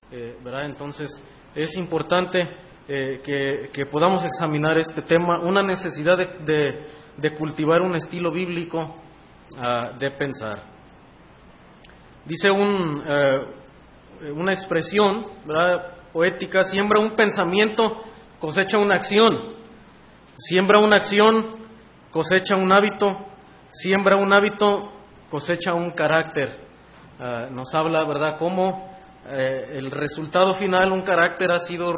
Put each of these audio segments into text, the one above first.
¿verdad? Entonces es importante que podamos examinar este tema, una necesidad de cultivar un estilo bíblico de pensar. Dice una expresión, ¿verdad?, poética: siembra un pensamiento, cosecha una acción; siembra una acción, cosecha un hábito; siembra un hábito, cosecha un carácter. Nos habla, ¿verdad?, cómo el resultado final, un carácter, ha sido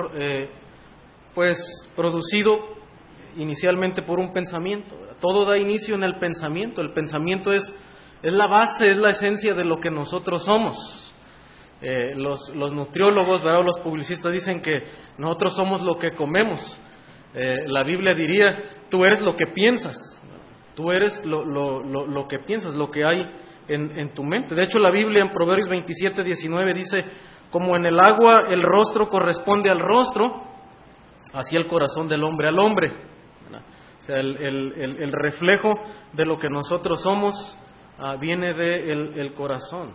producido inicialmente por un pensamiento. Todo da inicio en el pensamiento. El pensamiento es la base, es la esencia de lo que nosotros somos. Los nutriólogos, ¿verdad?, los publicistas dicen que nosotros somos lo que comemos. La Biblia diría: tú eres lo que piensas. Tú eres lo que piensas, lo que hay en tu mente. De hecho, la Biblia en Proverbios 27:19 dice: como en el agua el rostro corresponde al rostro, así el corazón del hombre al hombre. O sea, el reflejo de lo que nosotros somos viene del corazón.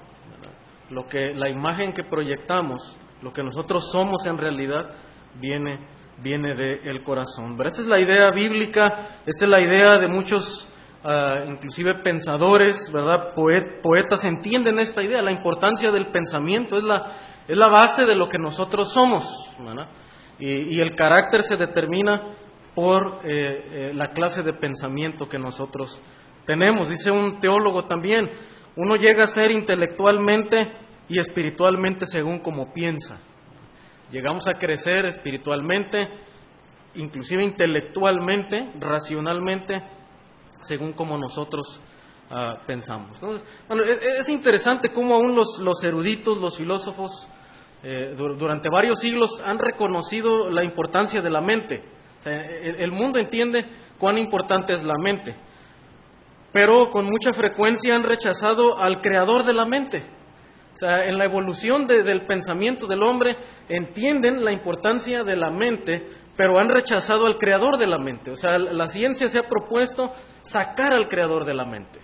La imagen que proyectamos, lo que nosotros somos en realidad, viene del corazón. Pero esa es la idea bíblica, esa es la idea de muchos, inclusive pensadores, ¿verdad?, poetas entienden esta idea. La importancia del pensamiento es la base de lo que nosotros somos, ¿verdad? Y el carácter se determina por la clase de pensamiento que nosotros tenemos. Dice un teólogo también: uno llega a ser intelectualmente y espiritualmente según como piensa. Llegamos a crecer espiritualmente, inclusive intelectualmente, racionalmente, según como nosotros pensamos. Entonces, bueno, es interesante cómo aún los eruditos, los filósofos, durante varios siglos han reconocido la importancia de la mente. O sea, el mundo entiende cuán importante es la mente, pero con mucha frecuencia han rechazado al creador de la mente. O sea, en la evolución del pensamiento del hombre entienden la importancia de la mente, pero han rechazado al creador de la mente. O sea, la ciencia se ha propuesto sacar al creador de la mente.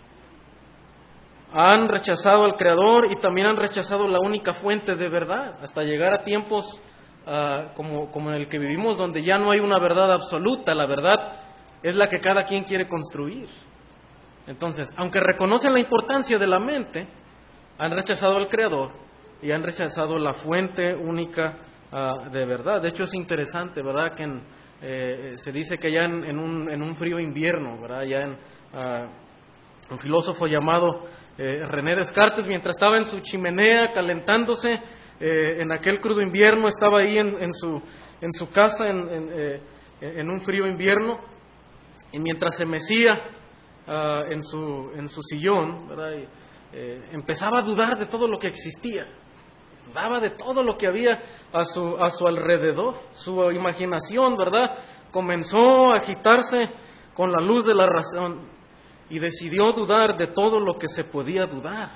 Han rechazado al creador y también han rechazado la única fuente de verdad, hasta llegar a tiempos como en el que vivimos, donde ya no hay una verdad absoluta. La verdad es la que cada quien quiere construir. Entonces, aunque reconocen la importancia de la mente, han rechazado al creador y han rechazado la fuente única de verdad. De hecho, es interesante, ¿verdad?, que se dice que ya en un frío invierno, ¿verdad?, ya un filósofo llamado René Descartes, mientras estaba en su chimenea calentándose en aquel crudo invierno, estaba ahí en su casa en un frío invierno, y mientras se mecía en su sillón, ¿verdad?, empezaba a dudar de todo lo que existía. Dudaba de todo lo que había a su alrededor. Su imaginación, ¿verdad?, comenzó a agitarse con la luz de la razón y decidió dudar de todo lo que se podía dudar.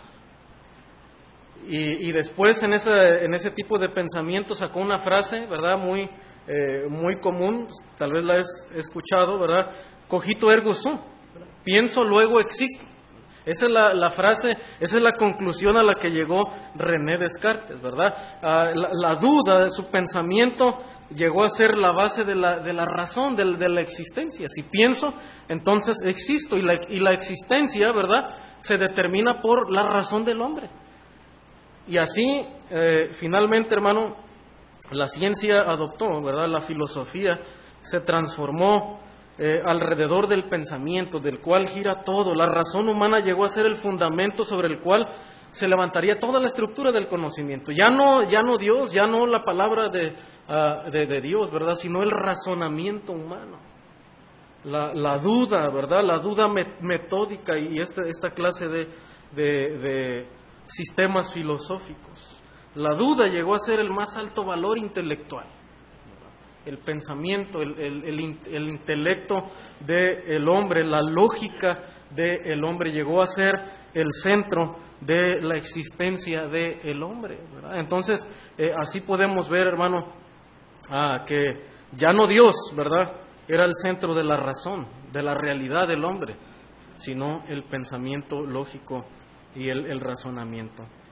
Y después en ese tipo de pensamiento sacó una frase, ¿verdad?, muy común, tal vez la has escuchado, ¿verdad? Cogito ergo sum, pienso luego existo. Esa es la frase, esa es la conclusión a la que llegó René Descartes, ¿verdad? La duda de su pensamiento llegó a ser la base de la razón, de la existencia. Si pienso, entonces existo, y la existencia, ¿verdad?, se determina por la razón del hombre. Y así, finalmente, hermano, la ciencia adoptó, ¿verdad?, la filosofía se transformó alrededor del pensamiento, del cual gira todo. La razón humana llegó a ser el fundamento sobre el cual se levantaría toda la estructura del conocimiento. Ya no Dios, ya no la palabra de Dios, ¿verdad?, sino el razonamiento humano. La duda, ¿verdad?, la duda metódica y esta clase de sistemas filosóficos. La duda llegó a ser el más alto valor intelectual. El pensamiento, el intelecto del hombre, la lógica del hombre llegó a ser el centro de la existencia del hombre, ¿verdad? Entonces, así podemos ver, hermano, que ya no Dios, ¿verdad?, era el centro de la razón, de la realidad del hombre, sino el pensamiento lógico y el razonamiento.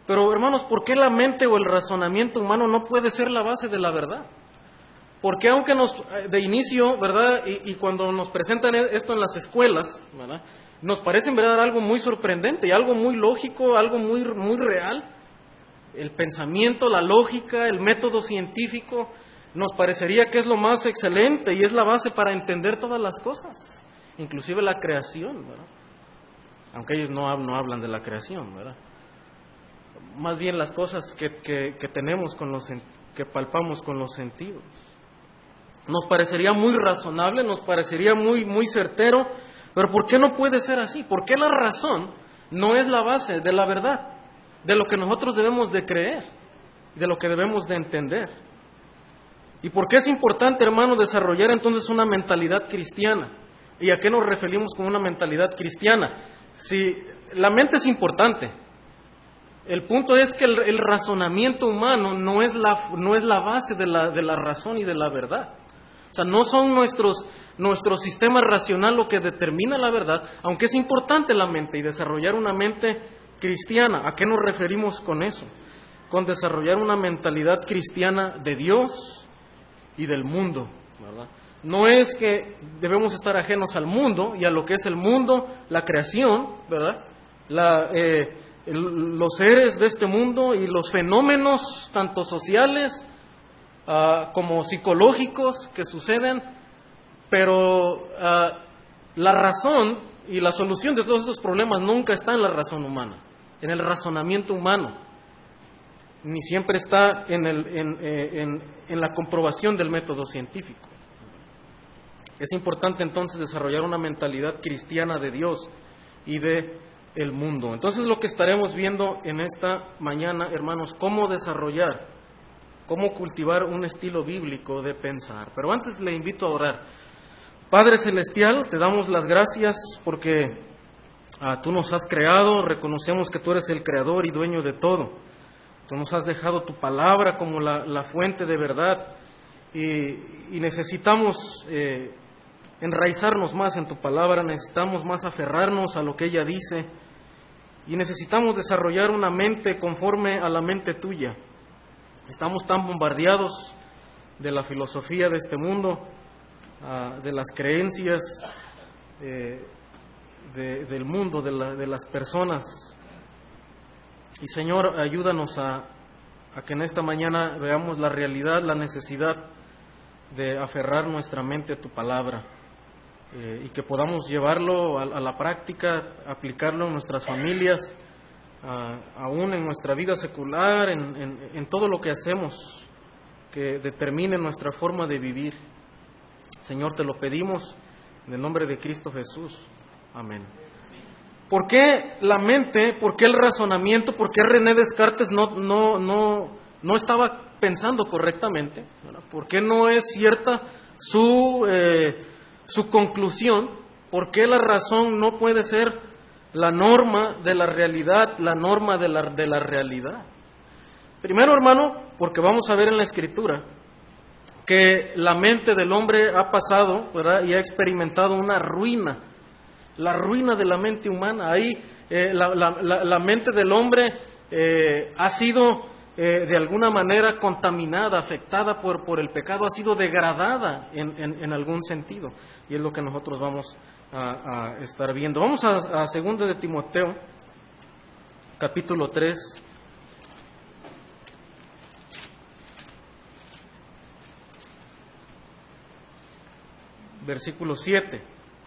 Pero hermanos, ¿por qué la mente o el razonamiento humano no puede ser la base de la verdad? Porque aunque de inicio, ¿verdad? Y cuando nos presentan esto en las escuelas, ¿verdad?, nos parece en verdad algo muy sorprendente y algo muy lógico, algo muy, muy real. El pensamiento, la lógica, el método científico, nos parecería que es lo más excelente y es la base para entender todas las cosas, inclusive la creación, ¿verdad? Aunque ellos no hablan de la creación, ¿verdad? Más bien las cosas que tenemos, que palpamos con los sentidos. Nos parecería muy razonable, nos parecería muy, muy certero, pero ¿por qué no puede ser así? ¿Por qué la razón no es la base de la verdad, de lo que nosotros debemos de creer, de lo que debemos de entender? ¿Y por qué es importante, hermano, desarrollar entonces una mentalidad cristiana? ¿Y a qué nos referimos con una mentalidad cristiana? Si la mente es importante, el punto es que el razonamiento humano no es la base de la razón y de la verdad. O sea, no son nuestro sistema racional lo que determina la verdad, aunque es importante la mente y desarrollar una mente cristiana. ¿A qué nos referimos con eso? Con desarrollar una mentalidad cristiana de Dios y del mundo, ¿verdad? No es que debemos estar ajenos al mundo y a lo que es el mundo, la creación, ¿verdad? Los seres de este mundo y los fenómenos, tanto sociales como psicológicos que suceden, pero la razón y la solución de todos esos problemas nunca está en la razón humana, en el razonamiento humano, ni siempre está en la comprobación del método científico. Es importante entonces desarrollar una mentalidad cristiana de Dios y de el mundo. Entonces lo que estaremos viendo en esta mañana, hermanos, cómo cultivar un estilo bíblico de pensar. Pero antes le invito a orar. Padre Celestial, te damos las gracias porque tú nos has creado, reconocemos que tú eres el creador y dueño de todo. Tú nos has dejado tu palabra como la fuente de verdad y necesitamos enraizarnos más en tu palabra, necesitamos más aferrarnos a lo que ella dice y necesitamos desarrollar una mente conforme a la mente tuya. Estamos tan bombardeados de la filosofía de este mundo, de las creencias del mundo, de las personas. Y Señor, ayúdanos a que en esta mañana veamos la realidad, la necesidad de aferrar nuestra mente a tu palabra y que podamos llevarlo a la práctica, aplicarlo en nuestras familias, aún en nuestra vida secular, en todo lo que hacemos, que determine nuestra forma de vivir. Señor, te lo pedimos en el nombre de Cristo Jesús. Amén. ¿Por qué la mente, por qué el razonamiento, por qué René Descartes no estaba pensando correctamente? ¿Verdad? ¿Por qué no es cierta su conclusión? ¿Por qué la razón no puede ser la norma de la realidad, la norma de la realidad? Primero, hermano, porque vamos a ver en la Escritura que la mente del hombre ha pasado, ¿verdad?, y ha experimentado una ruina, la ruina de la mente humana. Ahí la mente del hombre ha sido de alguna manera contaminada, afectada por el pecado, ha sido degradada en algún sentido. Y es lo que nosotros vamos a estar viendo. Vamos a 2 de Timoteo, capítulo 3. Versículo 7.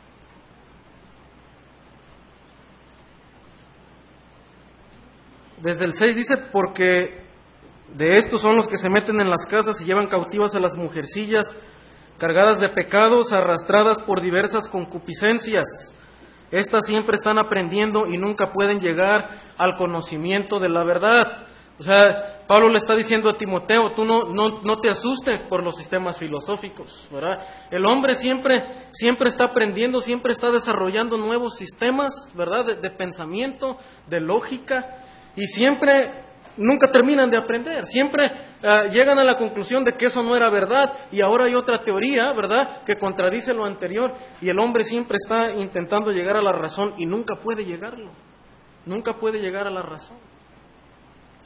Desde el 6 dice: porque de estos son los que se meten en las casas y llevan cautivas a las mujercillas, cargadas de pecados, arrastradas por diversas concupiscencias. Estas siempre están aprendiendo y nunca pueden llegar al conocimiento de la verdad. O sea, Pablo le está diciendo a Timoteo, tú no te asustes por los sistemas filosóficos, ¿verdad? El hombre siempre está aprendiendo, siempre está desarrollando nuevos sistemas, ¿verdad? De pensamiento, de lógica, y nunca terminan de aprender. Siempre llegan a la conclusión de que eso no era verdad y ahora hay otra teoría, ¿verdad?, que contradice lo anterior, y el hombre siempre está intentando llegar a la razón y nunca puede llegar a la razón.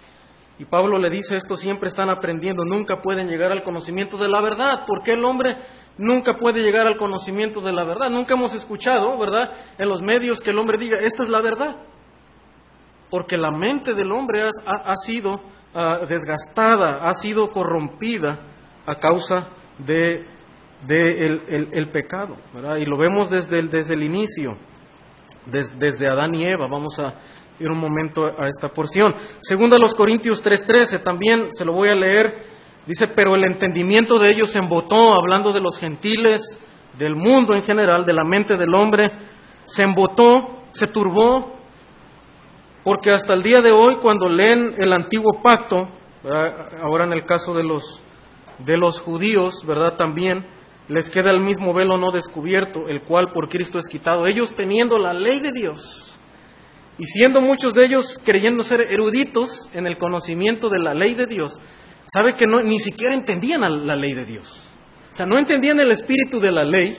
Y Pablo le dice, estos siempre están aprendiendo, nunca pueden llegar al conocimiento de la verdad. ¿Por qué el hombre nunca puede llegar al conocimiento de la verdad? Nunca hemos escuchado, ¿verdad?, en los medios que el hombre diga, esta es la verdad. Porque la mente del hombre ha sido desgastada, ha sido corrompida a causa de el pecado, ¿verdad? Y lo vemos desde el inicio, desde Adán y Eva. Vamos a ir un momento a esta porción. Segunda a los Corintios 3:13, también se lo voy a leer. Dice, pero el entendimiento de ellos se embotó, hablando de los gentiles, del mundo en general, de la mente del hombre, se embotó, se turbó, porque hasta el día de hoy, cuando leen el antiguo pacto, ¿verdad?, ahora en el caso de los judíos, ¿verdad?, también les queda el mismo velo no descubierto, el cual por Cristo es quitado. Ellos teniendo la ley de Dios, y siendo muchos de ellos creyendo ser eruditos en el conocimiento de la ley de Dios, sabe que ni siquiera entendían la ley de Dios. O sea, no entendían el espíritu de la ley,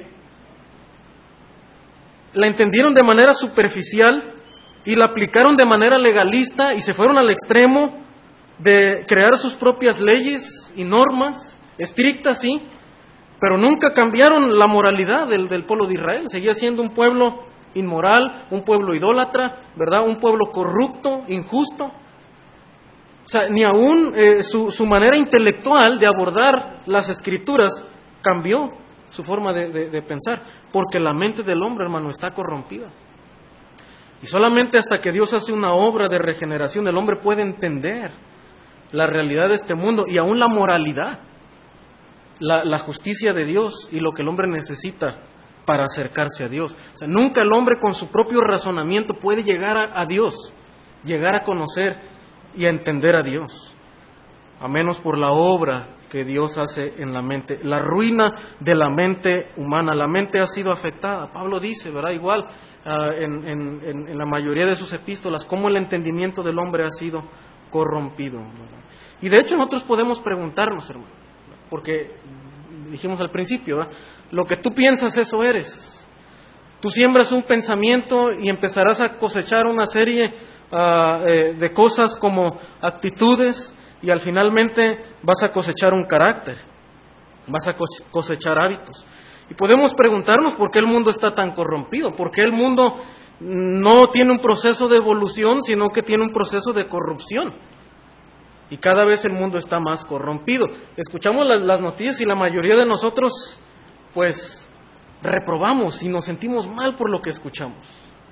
la entendieron de manera superficial y la aplicaron de manera legalista y se fueron al extremo de crear sus propias leyes y normas estrictas, sí, pero nunca cambiaron la moralidad del pueblo de Israel. Seguía siendo un pueblo inmoral, un pueblo idólatra, ¿verdad?, un pueblo corrupto, injusto. O sea, ni aún su manera intelectual de abordar las Escrituras cambió su forma de pensar, porque la mente del hombre, hermano, está corrompida. Y solamente hasta que Dios hace una obra de regeneración, el hombre puede entender la realidad de este mundo y aún la moralidad, la justicia de Dios y lo que el hombre necesita para acercarse a Dios. O sea, nunca el hombre con su propio razonamiento puede llegar a Dios, llegar a conocer y a entender a Dios, a menos por la obra que Dios hace en la mente. La ruina de la mente humana, la mente ha sido afectada. Pablo dice, ¿verdad?, igual en la mayoría de sus epístolas, cómo el entendimiento del hombre ha sido corrompido, ¿verdad? Y de hecho nosotros podemos preguntarnos, hermano, porque dijimos al principio, ¿verdad?, lo que tú piensas, eso eres. Tú siembras un pensamiento y empezarás a cosechar una serie de cosas como actitudes, y al finalmente vas a cosechar un carácter, vas a cosechar hábitos. Y podemos preguntarnos por qué el mundo está tan corrompido, por qué el mundo no tiene un proceso de evolución, sino que tiene un proceso de corrupción. Y cada vez el mundo está más corrompido. Escuchamos las noticias y la mayoría de nosotros, pues, reprobamos y nos sentimos mal por lo que escuchamos.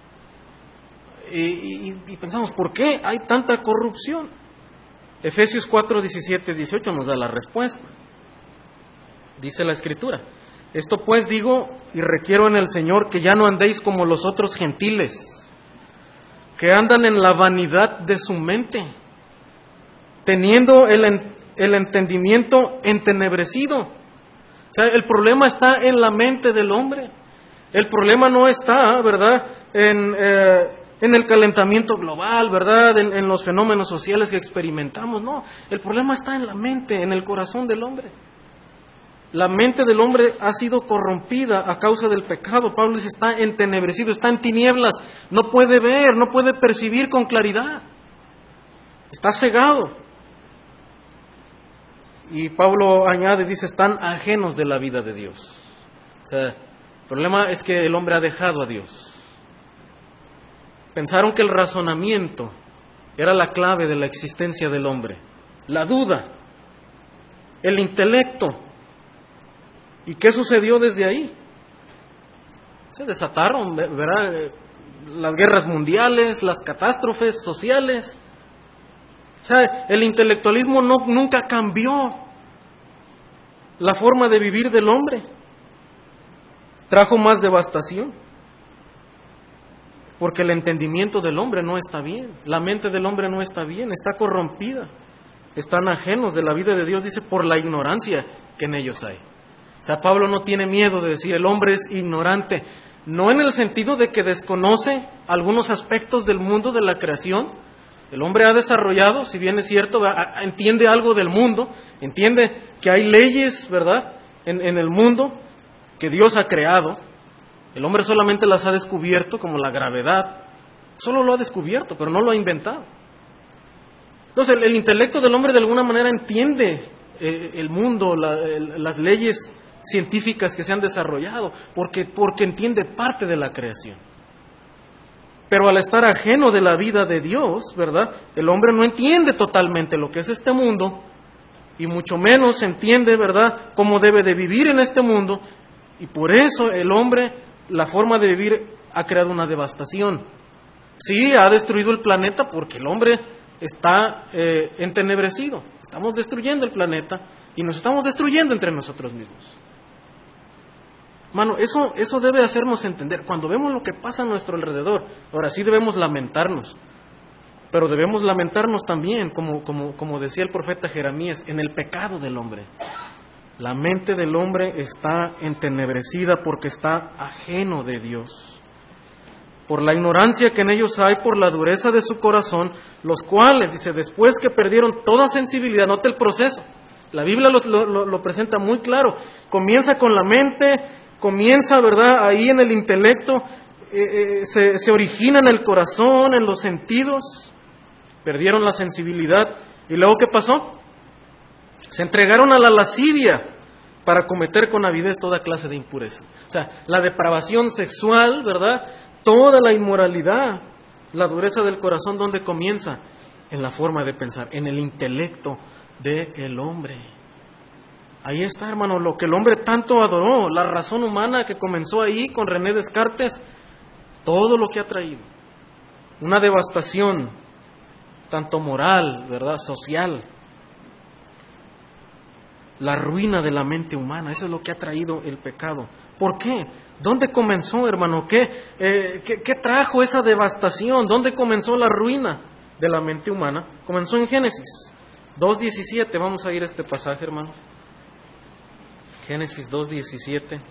Y pensamos, ¿por qué hay tanta corrupción? Efesios 4:17-18 nos da la respuesta. Dice la Escritura, esto pues digo y requiero en el Señor que ya no andéis como los otros gentiles, que andan en la vanidad de su mente, teniendo el entendimiento entenebrecido. O sea, el problema está en la mente del hombre. El problema no está, ¿verdad?, en el calentamiento global, ¿verdad?, en los fenómenos sociales que experimentamos. No, el problema está en la mente, en el corazón del hombre. La mente del hombre ha sido corrompida a causa del pecado. Pablo dice, está entenebrecido, está en tinieblas, no puede ver, no puede percibir con claridad. Está cegado. Y Pablo añade, dice, están ajenos de la vida de Dios. O sea, el problema es que el hombre ha dejado a Dios. Pensaron que el razonamiento era la clave de la existencia del hombre. La duda, el intelecto. ¿Y qué sucedió desde ahí? Se desataron, ¿verdad?, las guerras mundiales, las catástrofes sociales. O sea, el intelectualismo nunca cambió la forma de vivir del hombre. Trajo más devastación. Porque el entendimiento del hombre no está bien, la mente del hombre no está bien, está corrompida. Están ajenos de la vida de Dios, dice, por la ignorancia que en ellos hay. O sea, Pablo no tiene miedo de decir, el hombre es ignorante, no en el sentido de que desconoce algunos aspectos del mundo de la creación. El hombre ha desarrollado, si bien es cierto, entiende algo del mundo, entiende que hay leyes, ¿verdad?, en el mundo que Dios ha creado. El hombre solamente las ha descubierto, como la gravedad. Solo lo ha descubierto, pero no lo ha inventado. Entonces el intelecto del hombre de alguna manera entiende el mundo, las leyes científicas que se han desarrollado, porque entiende parte de la creación. Pero al estar ajeno de la vida de Dios, ¿verdad? El hombre no entiende totalmente lo que es este mundo, y mucho menos entiende, ¿verdad?, cómo debe de vivir en este mundo, y por eso el hombre, la forma de vivir, ha creado una devastación. Sí, ha destruido el planeta porque el hombre está entenebrecido. Estamos destruyendo el planeta y nos estamos destruyendo entre nosotros mismos. Hermano, eso debe hacernos entender. Cuando vemos lo que pasa a nuestro alrededor, ahora sí debemos lamentarnos, pero debemos lamentarnos también, como decía el profeta Jeremías, en el pecado del hombre. La mente del hombre está entenebrecida porque está ajeno de Dios. Por la ignorancia que en ellos hay, por la dureza de su corazón, los cuales, dice, después que perdieron toda sensibilidad, note el proceso, la Biblia lo presenta muy claro, comienza con la mente, comienza, ¿verdad?, ahí en el intelecto, se origina en el corazón, en los sentidos, perdieron la sensibilidad, y luego ¿qué pasó? Se entregaron a la lascivia para cometer con avidez toda clase de impureza. O sea, la depravación sexual, ¿verdad?, toda la inmoralidad, la dureza del corazón, ¿dónde comienza? En la forma de pensar, en el intelecto del hombre. Ahí está, hermano, lo que el hombre tanto adoró, la razón humana que comenzó ahí con René Descartes, todo lo que ha traído. Una devastación, tanto moral, ¿verdad?, social. La ruina de la mente humana, eso es lo que ha traído el pecado. ¿Por qué? ¿Dónde comenzó, hermano? ¿Qué trajo esa devastación? ¿Dónde comenzó la ruina de la mente humana? Comenzó en Génesis 2:17. Vamos a ir a este pasaje, hermano. Génesis 2:17.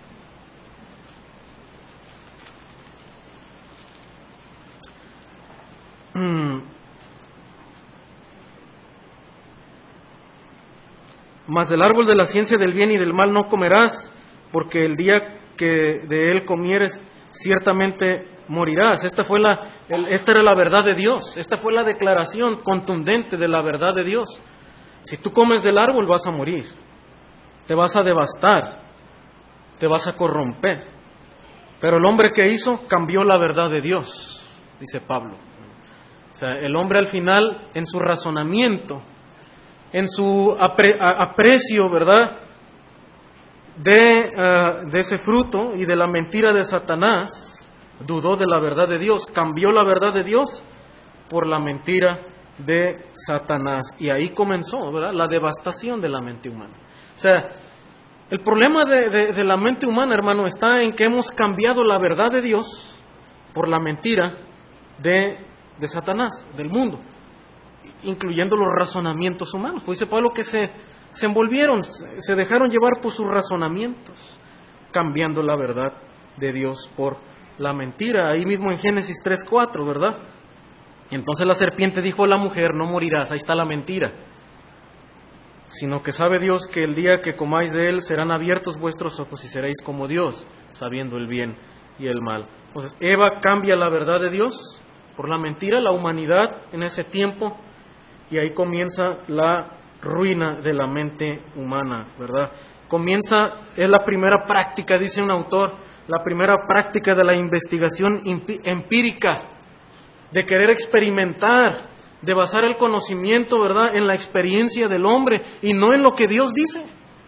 Mas del árbol de la ciencia del bien y del mal no comerás, porque el día que de él comieres, ciertamente morirás. Esta era la verdad de Dios. Esta fue la declaración contundente de la verdad de Dios. Si tú comes del árbol vas a morir, te vas a devastar, te vas a corromper. Pero el hombre que hizo cambió la verdad de Dios, dice Pablo. O sea, el hombre al final, en su razonamiento, en su aprecio, ¿verdad?, de ese fruto y de la mentira de Satanás, dudó de la verdad de Dios, cambió la verdad de Dios por la mentira de Satanás. Y ahí comenzó, ¿verdad?, la devastación de la mente humana. O sea, el problema de la mente humana, hermano, está en que hemos cambiado la verdad de Dios por la mentira de Satanás, del mundo, incluyendo los razonamientos humanos. Pues dice Pablo que se envolvieron, se dejaron llevar por sus razonamientos, cambiando la verdad de Dios por la mentira. Ahí mismo en Génesis 3:4, ¿verdad? Entonces la serpiente dijo a la mujer, no morirás, ahí está la mentira, sino que sabe Dios que el día que comáis de él serán abiertos vuestros ojos y seréis como Dios, sabiendo el bien y el mal. Entonces Eva cambia la verdad de Dios por la mentira, la humanidad en ese tiempo, y ahí comienza la ruina de la mente humana, ¿verdad? Es la primera práctica, dice un autor, la primera práctica de la investigación empírica, de querer experimentar, de basar el conocimiento, ¿verdad?, en la experiencia del hombre y no en lo que Dios dice.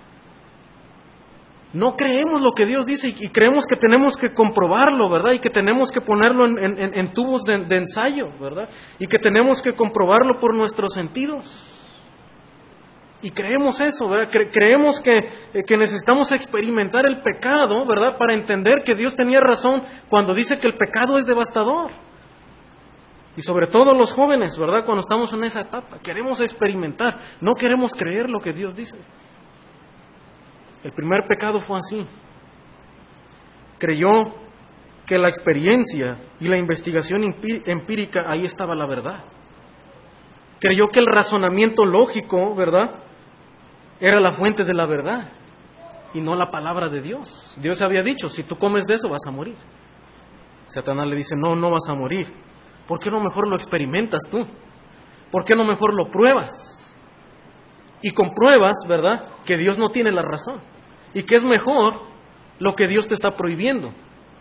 No creemos lo que Dios dice y creemos que tenemos que comprobarlo, ¿verdad? Y que tenemos que ponerlo en tubos de ensayo, ¿verdad? Y que tenemos que comprobarlo por nuestros sentidos. Y creemos eso, ¿verdad? Creemos que necesitamos experimentar el pecado, ¿verdad?, para entender que Dios tenía razón cuando dice que el pecado es devastador. Y sobre todo los jóvenes, ¿verdad?, cuando estamos en esa etapa, queremos experimentar, no queremos creer lo que Dios dice. El primer pecado fue así. Creyó que la experiencia y la investigación empírica, ahí estaba la verdad. Creyó que el razonamiento lógico, ¿verdad?, era la fuente de la verdad y no la palabra de Dios. Dios había dicho, si tú comes de eso vas a morir. Satanás le dice, no vas a morir. ¿Por qué no mejor lo experimentas tú? ¿por qué no mejor lo pruebas? Y compruebas, ¿verdad?, que Dios no tiene la razón y que es mejor lo que Dios te está prohibiendo.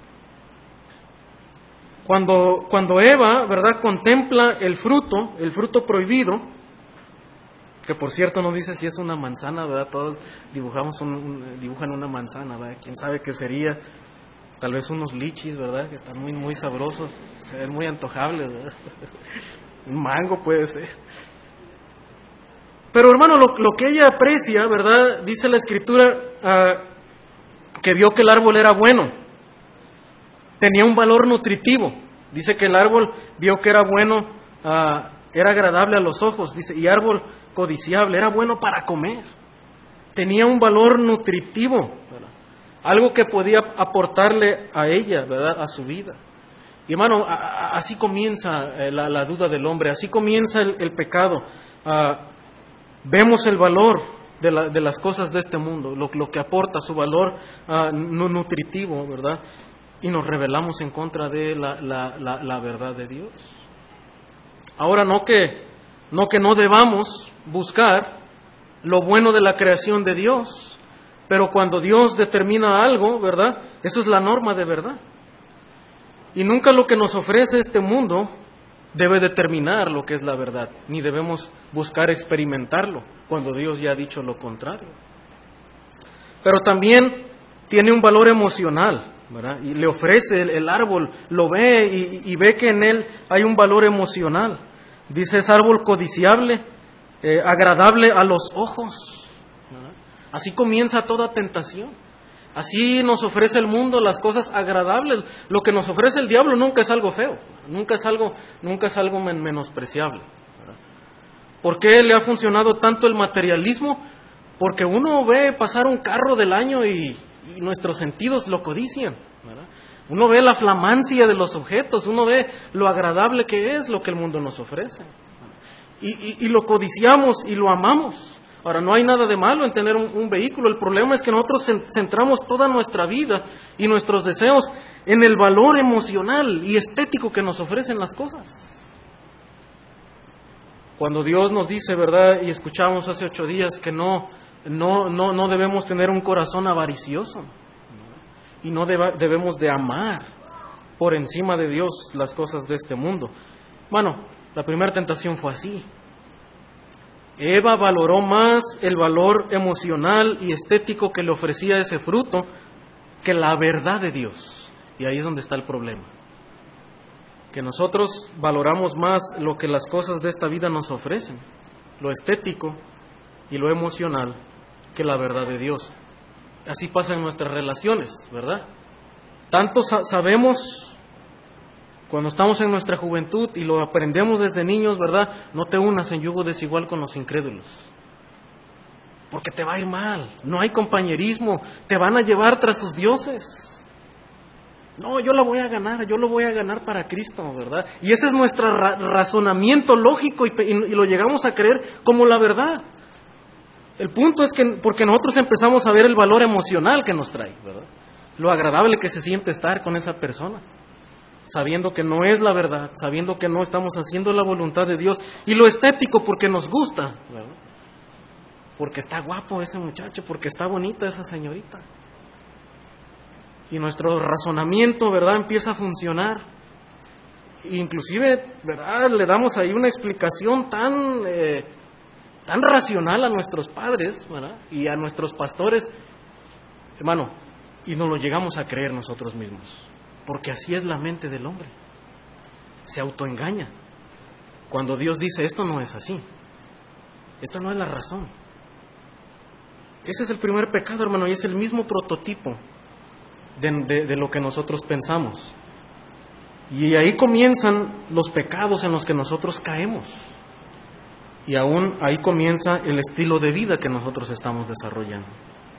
Cuando Eva, ¿verdad?, contempla el fruto prohibido, que por cierto no dice si es una manzana, ¿verdad? Todos dibujan una manzana, ¿verdad? ¿Quién sabe qué sería? Tal vez unos lichis, ¿verdad?, que están muy, muy sabrosos, se ven muy antojables, ¿verdad? Un mango puede ser. Pero hermano, lo que ella aprecia, ¿verdad?, dice la Escritura, que vio que el árbol era bueno, tenía un valor nutritivo. Dice que el árbol vio que era bueno, era agradable a los ojos, dice, y árbol codiciable, era bueno para comer. Tenía un valor nutritivo, ¿verdad?, algo que podía aportarle a ella, ¿verdad?, a su vida. Y hermano, así comienza la duda del hombre, así comienza el pecado. Vemos el valor de las cosas de este mundo, lo que aporta, su valor nutritivo, ¿verdad? Y nos rebelamos en contra de la verdad de Dios. Ahora, no que no debamos buscar lo bueno de la creación de Dios, pero cuando Dios determina algo, ¿verdad?, eso es la norma de verdad. Y nunca lo que nos ofrece este mundo debe determinar lo que es la verdad, ni debemos buscar experimentarlo cuando Dios ya ha dicho lo contrario. Pero también tiene un valor emocional, ¿verdad? Y le ofrece el árbol, lo ve y ve que en él hay un valor emocional. Dice, es árbol codiciable, agradable a los ojos, ¿verdad? Así comienza toda tentación. Así nos ofrece el mundo las cosas agradables. Lo que nos ofrece el diablo nunca es algo feo, nunca es algo menospreciable, ¿verdad? ¿Por qué le ha funcionado tanto el materialismo? Porque uno ve pasar un carro del año y nuestros sentidos lo codician, ¿verdad? Uno ve la flamancia de los objetos, uno ve lo agradable que es lo que el mundo nos ofrece, y lo codiciamos y lo amamos. Ahora, no hay nada de malo en tener un vehículo. El problema es que nosotros centramos toda nuestra vida y nuestros deseos en el valor emocional y estético que nos ofrecen las cosas. Cuando Dios nos dice, ¿verdad?, y escuchamos hace 8 días que no debemos tener un corazón avaricioso, y no debemos de amar por encima de Dios las cosas de este mundo. Bueno, la primera tentación fue así. Eva valoró más el valor emocional y estético que le ofrecía ese fruto que la verdad de Dios. Y ahí es donde está el problema. Que nosotros valoramos más lo que las cosas de esta vida nos ofrecen, lo estético y lo emocional, que la verdad de Dios. Así pasa en nuestras relaciones, ¿verdad? Tanto sabemos cuando estamos en nuestra juventud y lo aprendemos desde niños, ¿verdad? No te unas en yugo desigual con los incrédulos, porque te va a ir mal. No hay compañerismo, te van a llevar tras sus dioses. No, yo lo voy a ganar para Cristo, ¿verdad? Y ese es nuestro razonamiento lógico y lo llegamos a creer como la verdad. El punto es que porque nosotros empezamos a ver el valor emocional que nos trae, ¿verdad? Lo agradable que se siente estar con esa persona, sabiendo que no es la verdad, sabiendo que no estamos haciendo la voluntad de Dios, y lo estético porque nos gusta, ¿verdad? Porque está guapo ese muchacho, porque está bonita esa señorita. Y nuestro razonamiento, ¿verdad?, empieza a funcionar. Inclusive, ¿verdad?, le damos ahí una explicación tan racional a nuestros padres, ¿verdad?, y a nuestros pastores, hermano, y nos lo llegamos a creer nosotros mismos. Porque así es la mente del hombre. Se autoengaña. Cuando Dios dice, esto no es así. Esta no es la razón. Ese es el primer pecado, hermano, y es el mismo prototipo de lo que nosotros pensamos. Y ahí comienzan los pecados en los que nosotros caemos. Y aún ahí comienza el estilo de vida que nosotros estamos desarrollando.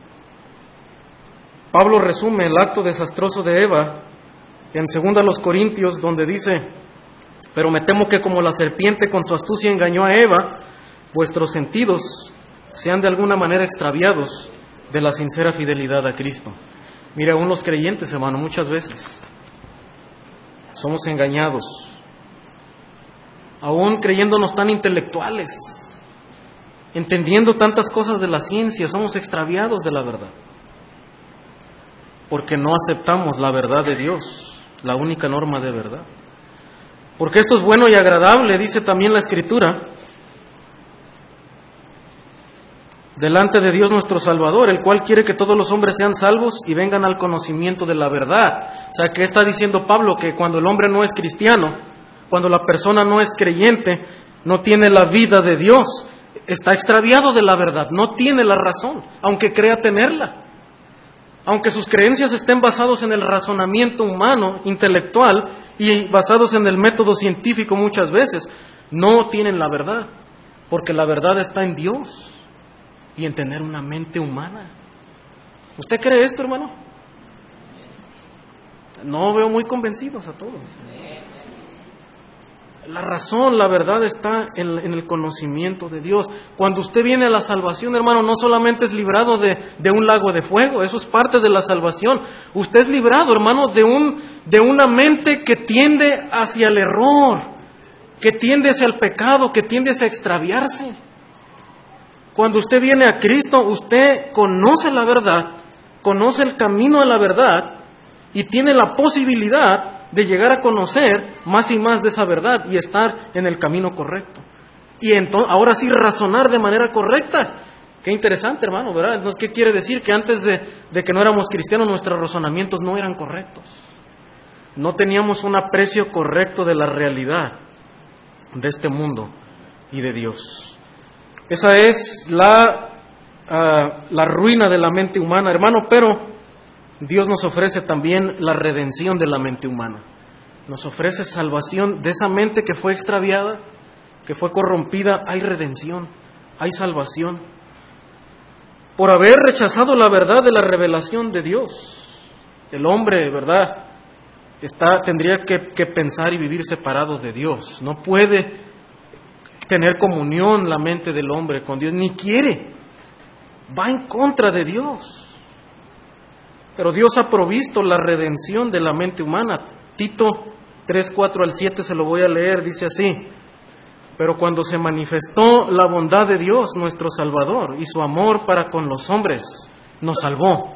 Pablo resume el acto desastroso de Eva en 2 Corintios, donde dice, pero me temo que como la serpiente con su astucia engañó a Eva, vuestros sentidos sean de alguna manera extraviados de la sincera fidelidad a Cristo. Mira, aún los creyentes, hermano, muchas veces somos engañados aún creyéndonos tan intelectuales, entendiendo tantas cosas de la ciencia, somos extraviados de la verdad, porque no aceptamos la verdad de Dios, la única norma de verdad. Porque esto es bueno y agradable, dice también la Escritura, delante de Dios nuestro Salvador, el cual quiere que todos los hombres sean salvos y vengan al conocimiento de la verdad. O sea, ¿qué está diciendo Pablo? Que cuando el hombre no es cristiano, cuando la persona no es creyente, no tiene la vida de Dios, está extraviado de la verdad, no tiene la razón, aunque crea tenerla. Aunque sus creencias estén basados en el razonamiento humano, intelectual, y basados en el método científico muchas veces, no tienen la verdad, porque la verdad está en Dios y en tener una mente humana. ¿Usted cree esto, hermano? No veo muy convencidos a todos. La razón, la verdad está en el conocimiento de Dios. Cuando usted viene a la salvación, hermano, no solamente es librado de un lago de fuego, eso es parte de la salvación. Usted es librado, hermano, de una mente que tiende hacia el error, que tiende hacia el pecado, que tiende hacia extraviarse. Cuando usted viene a Cristo, usted conoce la verdad, conoce el camino a la verdad y tiene la posibilidad de llegar a conocer más y más de esa verdad y estar en el camino correcto. Y entonces, ahora sí, razonar de manera correcta. Qué interesante, hermano, ¿verdad? Entonces, ¿qué quiere decir? Que antes de que no éramos cristianos, nuestros razonamientos no eran correctos. No teníamos un aprecio correcto de la realidad de este mundo y de Dios. Esa es la ruina de la mente humana, hermano, pero Dios nos ofrece también la redención de la mente humana. Nos ofrece salvación de esa mente que fue extraviada, que fue corrompida. Hay redención, hay salvación. Por haber rechazado la verdad de la revelación de Dios, el hombre, ¿verdad?, tendría que pensar y vivir separado de Dios. No puede tener comunión la mente del hombre con Dios, ni quiere. Va en contra de Dios. Pero Dios ha provisto la redención de la mente humana. Tito 3, 4 al 7 se lo voy a leer, dice así: pero cuando se manifestó la bondad de Dios, nuestro Salvador, y su amor para con los hombres, nos salvó.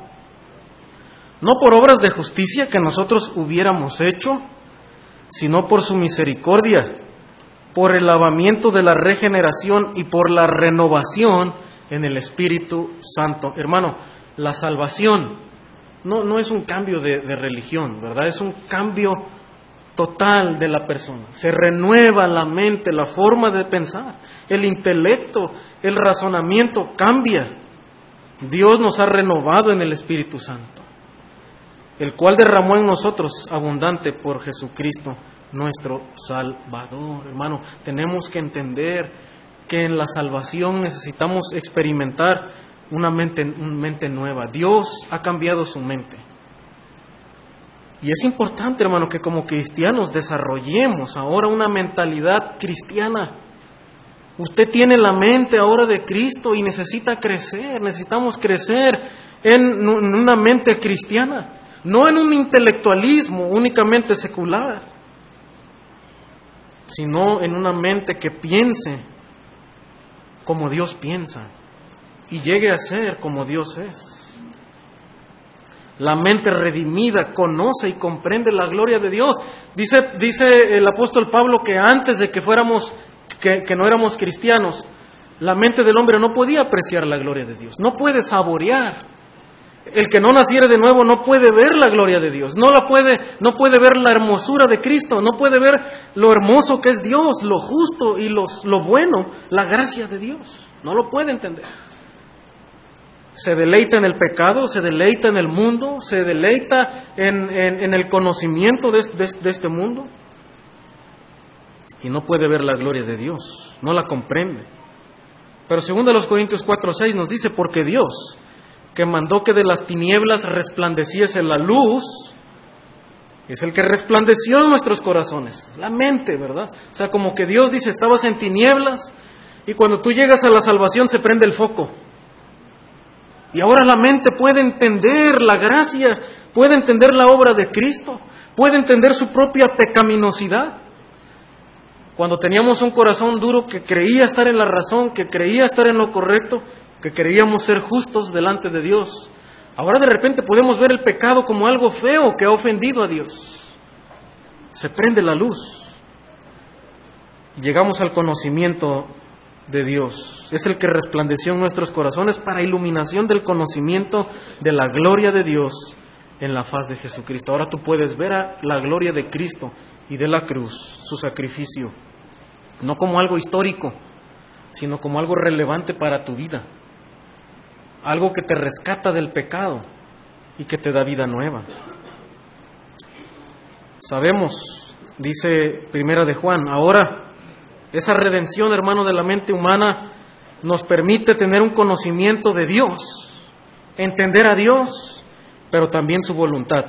No por obras de justicia que nosotros hubiéramos hecho, sino por su misericordia, por el lavamiento de la regeneración y por la renovación en el Espíritu Santo. Hermano, la salvación no es un cambio de religión, ¿verdad? Es un cambio total de la persona. Se renueva la mente, la forma de pensar, el intelecto, el razonamiento cambia. Dios nos ha renovado en el Espíritu Santo, el cual derramó en nosotros abundante por Jesucristo, nuestro Salvador. Hermano, tenemos que entender que en la salvación necesitamos experimentar una mente nueva. Dios ha cambiado su mente. Y es importante, hermano, que como cristianos desarrollemos ahora una mentalidad cristiana. Usted tiene la mente ahora de Cristo y necesita crecer. Necesitamos crecer en una mente cristiana, no en un intelectualismo únicamente secular, sino en una mente que piense como Dios piensa y llegue a ser como Dios es. La mente redimida conoce y comprende la gloria de Dios. Dice el apóstol Pablo que antes de que no éramos cristianos, la mente del hombre no podía apreciar la gloria de Dios, no puede saborear. El que no naciere de nuevo no puede ver la gloria de Dios, no puede ver la hermosura de Cristo, no puede ver lo hermoso que es Dios, lo justo y lo bueno, la gracia de Dios. No lo puede entender. Se deleita en el pecado, se deleita en el mundo, se deleita en el conocimiento de este mundo y no puede ver la gloria de Dios, no la comprende. Pero 2 Corintios 4:6 nos dice: porque Dios, que mandó que de las tinieblas resplandeciese la luz, es el que resplandeció en nuestros corazones, la mente, ¿verdad? O sea, como que Dios dice: estabas en tinieblas y cuando tú llegas a la salvación se prende el foco. Y ahora la mente puede entender la gracia, puede entender la obra de Cristo, puede entender su propia pecaminosidad. Cuando teníamos un corazón duro que creía estar en la razón, que creía estar en lo correcto, que creíamos ser justos delante de Dios. Ahora de repente podemos ver el pecado como algo feo que ha ofendido a Dios. Se prende la luz. Llegamos al conocimiento de Dios. Es el que resplandeció en nuestros corazones para iluminación del conocimiento de la gloria de Dios en la faz de Jesucristo. Ahora tú puedes ver a la gloria de Cristo y de la cruz, su sacrificio, no como algo histórico, sino como algo relevante para tu vida, algo que te rescata del pecado y que te da vida nueva. Sabemos, dice Primera de Juan, ahora esa redención, hermano, de la mente humana nos permite tener un conocimiento de Dios, entender a Dios, pero también su voluntad.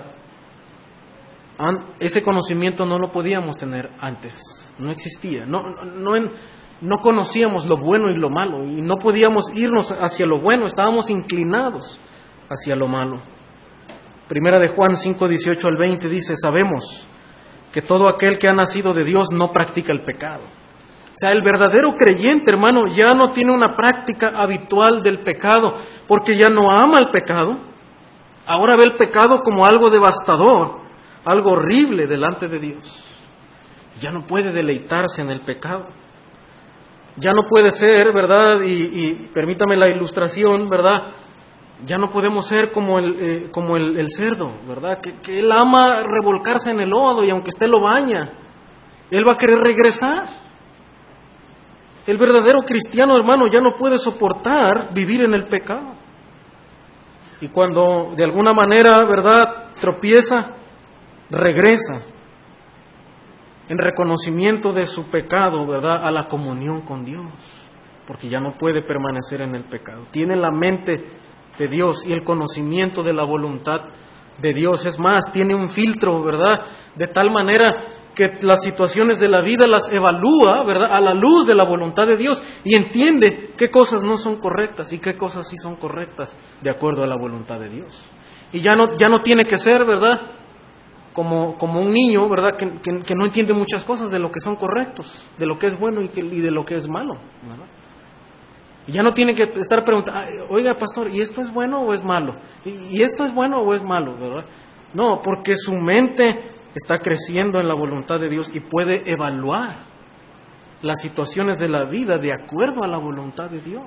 Ese conocimiento no lo podíamos tener antes, no existía, no conocíamos lo bueno y lo malo, y no podíamos irnos hacia lo bueno, estábamos inclinados hacia lo malo. Primera de Juan 5, 18 al 20 dice, sabemos que todo aquel que ha nacido de Dios no practica el pecado. O sea, el verdadero creyente, hermano, ya no tiene una práctica habitual del pecado, porque ya no ama el pecado. Ahora ve el pecado como algo devastador, algo horrible delante de Dios. Ya no puede deleitarse en el pecado. Ya no puede ser, ¿verdad? Y permítame la ilustración, ¿verdad? Ya no podemos ser como el cerdo, ¿verdad? Que él ama revolcarse en el lodo y aunque usted lo baña, él va a querer regresar. El verdadero cristiano, hermano, ya no puede soportar vivir en el pecado. Y cuando de alguna manera, ¿verdad?, tropieza, regresa en reconocimiento de su pecado, ¿verdad?, a la comunión con Dios, porque ya no puede permanecer en el pecado. Tiene la mente de Dios y el conocimiento de la voluntad de Dios. Es más, tiene un filtro, ¿verdad?, de tal manera que las situaciones de la vida las evalúa, ¿verdad?, a la luz de la voluntad de Dios y entiende qué cosas no son correctas y qué cosas sí son correctas de acuerdo a la voluntad de Dios. Y ya no tiene que ser, ¿verdad?, como un niño, ¿verdad?, que no entiende muchas cosas de lo que son correctos, de lo que es bueno y de lo que es malo, ¿verdad? Y ya no tiene que estar preguntando, oiga, pastor, ¿y esto es bueno o es malo? ¿Y esto es bueno o es malo?, ¿verdad? No, porque su mente está creciendo en la voluntad de Dios y puede evaluar las situaciones de la vida de acuerdo a la voluntad de Dios.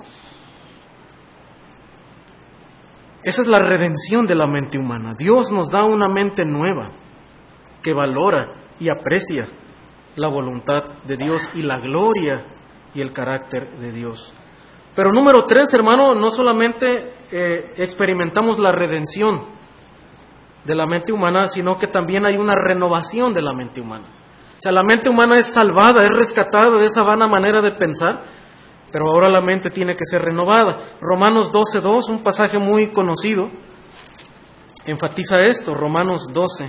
Esa es la redención de la mente humana. Dios nos da una mente nueva que valora y aprecia la voluntad de Dios y la gloria y el carácter de Dios. Pero número 3, hermano, no solamente experimentamos la redención de la mente humana, sino que también hay una renovación de la mente humana. O sea, la mente humana es salvada, es rescatada de esa vana manera de pensar, pero ahora la mente tiene que ser renovada. Romanos 12:2, un pasaje muy conocido, enfatiza esto. Romanos 12.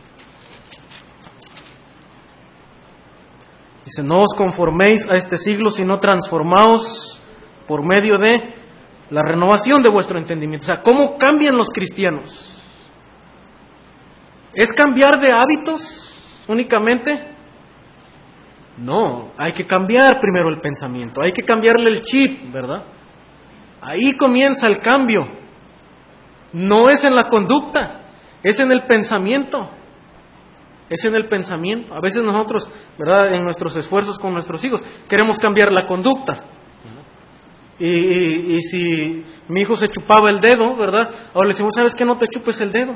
Dice, no os conforméis a este siglo, sino transformaos por medio de la renovación de vuestro entendimiento. O sea, ¿cómo cambian los cristianos? ¿Es cambiar de hábitos únicamente? No, hay que cambiar primero el pensamiento, hay que cambiarle el chip, ¿verdad? Ahí comienza el cambio. No es en la conducta, es en el pensamiento. Es en el pensamiento. A veces nosotros, ¿verdad?, en nuestros esfuerzos con nuestros hijos, queremos cambiar la conducta. Y si mi hijo se chupaba el dedo, ¿verdad?, ahora le decimos, ¿sabes qué? No te chupes el dedo.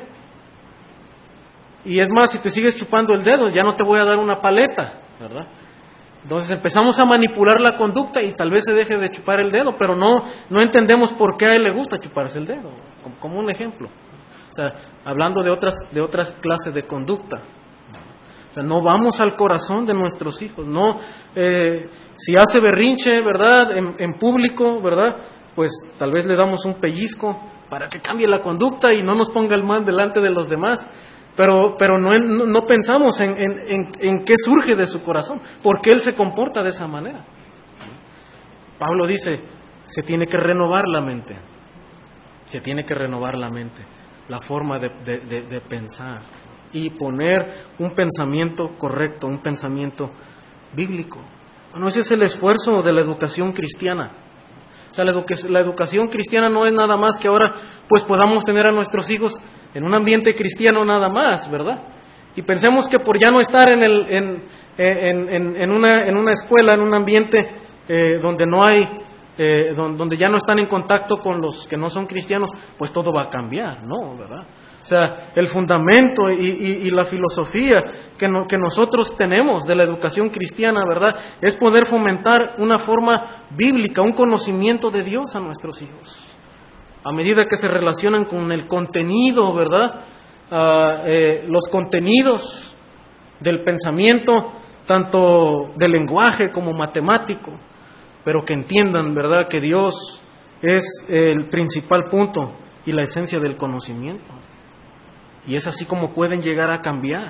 Y es más, si te sigues chupando el dedo, ya no te voy a dar una paleta, ¿verdad? Entonces empezamos a manipular la conducta y tal vez se deje de chupar el dedo, pero no entendemos por qué a él le gusta chuparse el dedo, como un ejemplo. O sea, hablando de otras clases de conducta. O sea, no vamos al corazón de nuestros hijos, no. Si hace berrinche, ¿verdad?, en público, ¿verdad?, pues tal vez le damos un pellizco para que cambie la conducta y no nos ponga el mal delante de los demás. Pero no pensamos en qué surge de su corazón, por qué él se comporta de esa manera. Pablo dice, se tiene que renovar la mente, se tiene que renovar la mente, la forma de pensar y poner un pensamiento correcto, un pensamiento bíblico. Bueno, ese es el esfuerzo de la educación cristiana. O sea, la educación cristiana no es nada más que ahora pues podamos tener a nuestros hijos en un ambiente cristiano nada más, ¿verdad? Y pensemos que por ya no estar en una escuela, en un ambiente donde no hay, donde ya no están en contacto con los que no son cristianos, pues todo va a cambiar, ¿no? ¿Verdad? O sea, el fundamento y la filosofía que nosotros tenemos de la educación cristiana, ¿verdad?, es poder fomentar una forma bíblica, un conocimiento de Dios a nuestros hijos. A medida que se relacionan con el contenido, ¿verdad?, los contenidos del pensamiento, tanto del lenguaje como matemático, pero que entiendan, ¿verdad?, que Dios es el principal punto y la esencia del conocimiento. Y es así como pueden llegar a cambiar,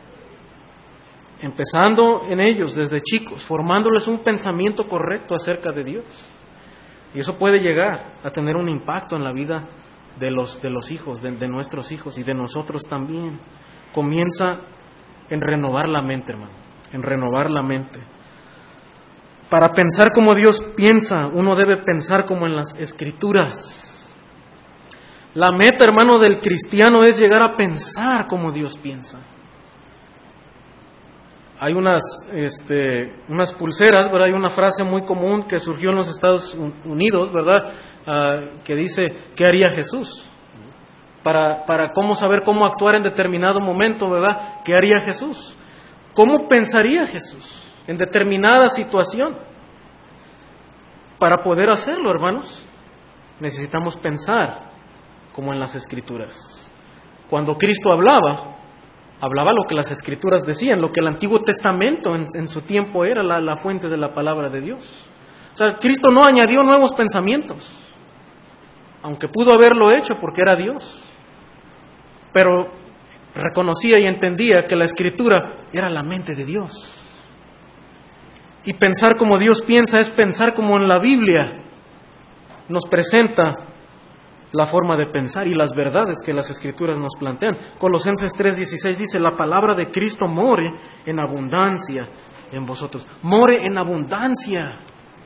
empezando en ellos desde chicos, formándoles un pensamiento correcto acerca de Dios. Y eso puede llegar a tener un impacto en la vida de los hijos, de nuestros hijos y de nosotros también. Comienza en renovar la mente, hermano, en renovar la mente. Para pensar como Dios piensa, uno debe pensar como en las Escrituras. La meta, hermano, del cristiano es llegar a pensar como Dios piensa. Hay unas pulseras, ¿verdad? Hay una frase muy común que surgió en los Estados Unidos, ¿verdad? Que dice, ¿qué haría Jesús? Para cómo saber cómo actuar en determinado momento, ¿verdad? ¿Qué haría Jesús? ¿Cómo pensaría Jesús en determinada situación? Para poder hacerlo, hermanos, necesitamos pensar como en las Escrituras. Cuando Cristo hablaba lo que las Escrituras decían, lo que el Antiguo Testamento en su tiempo era la fuente de la palabra de Dios. O sea, Cristo no añadió nuevos pensamientos, aunque pudo haberlo hecho porque era Dios, pero reconocía y entendía que la Escritura era la mente de Dios. Y pensar como Dios piensa es pensar como en la Biblia nos presenta la forma de pensar y las verdades que las Escrituras nos plantean. Colosenses 3:16 dice, la palabra de Cristo more en abundancia en vosotros. More en abundancia.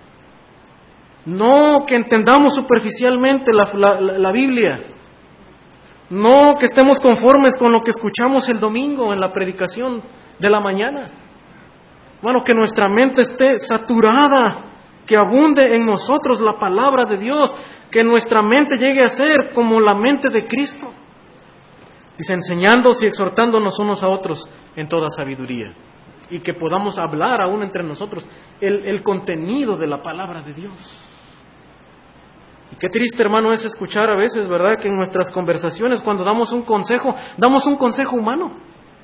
No que entendamos superficialmente la Biblia. No que estemos conformes con lo que escuchamos el domingo en la predicación de la mañana. Bueno, que nuestra mente esté saturada, que abunde en nosotros la palabra de Dios, que nuestra mente llegue a ser como la mente de Cristo. Dice, enseñándonos y exhortándonos unos a otros en toda sabiduría. Y que podamos hablar aún entre nosotros el contenido de la palabra de Dios. Y qué triste, hermano, es escuchar a veces, ¿verdad?, que en nuestras conversaciones, cuando damos un consejo humano.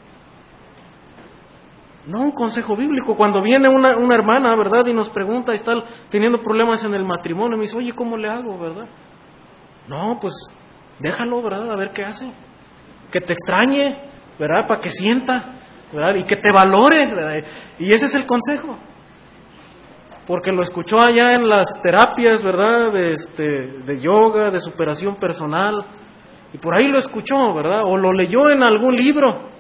No un consejo bíblico. Cuando viene una hermana, ¿verdad?, y nos pregunta y está teniendo problemas en el matrimonio, me dice, oye, ¿cómo le hago, verdad? No, pues déjalo, ¿verdad?, a ver qué hace. Que te extrañe, ¿verdad?, para que sienta, ¿verdad?, y que te valore, ¿verdad? Y ese es el consejo. Porque lo escuchó allá en las terapias, ¿verdad?, de yoga, de superación personal, y por ahí lo escuchó, ¿verdad?, o lo leyó en algún libro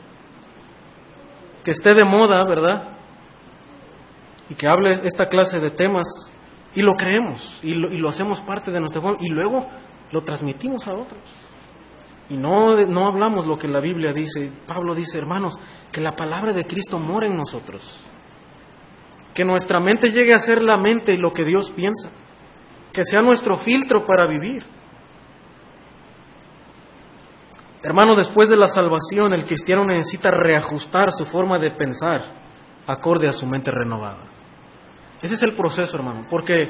que esté de moda, ¿verdad?, y que hable esta clase de temas, y lo creemos, y lo hacemos parte de nuestra forma, y luego lo transmitimos a otros. Y no hablamos lo que la Biblia dice. Pablo dice, hermanos, que la palabra de Cristo mora en nosotros. Que nuestra mente llegue a ser la mente y lo que Dios piensa. Que sea nuestro filtro para vivir. Hermano, después de la salvación, el cristiano necesita reajustar su forma de pensar acorde a su mente renovada. Ese es el proceso, hermano, porque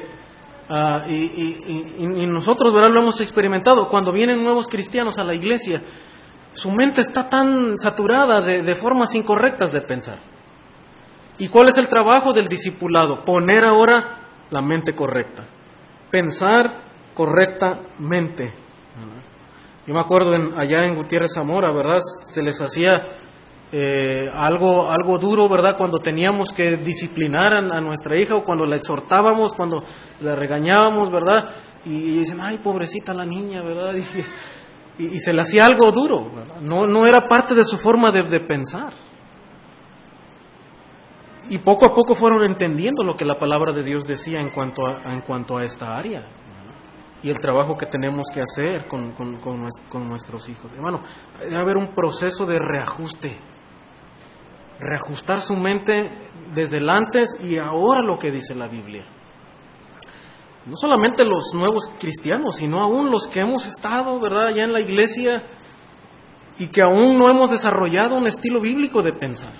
y nosotros, ¿verdad?, lo hemos experimentado. Cuando vienen nuevos cristianos a la iglesia, su mente está tan saturada de formas incorrectas de pensar. ¿Y cuál es el trabajo del discipulado? Poner ahora la mente correcta, pensar correctamente. Yo me acuerdo allá en Gutiérrez Zamora, ¿verdad?, se les hacía algo duro, ¿verdad?, cuando teníamos que disciplinar a nuestra hija, o cuando la exhortábamos, cuando la regañábamos, ¿verdad? Y dicen, ay, pobrecita la niña, ¿verdad? Y se le hacía algo duro, ¿verdad? No era parte de su forma de pensar. Y poco a poco fueron entendiendo lo que la palabra de Dios decía en cuanto a esta área y el trabajo que tenemos que hacer con nuestros hijos. Hermano, debe haber un proceso de reajuste, reajustar su mente desde el antes y ahora lo que dice la Biblia. No solamente los nuevos cristianos, sino aún los que hemos estado, ¿verdad?, ya en la iglesia y que aún no hemos desarrollado un estilo bíblico de pensar.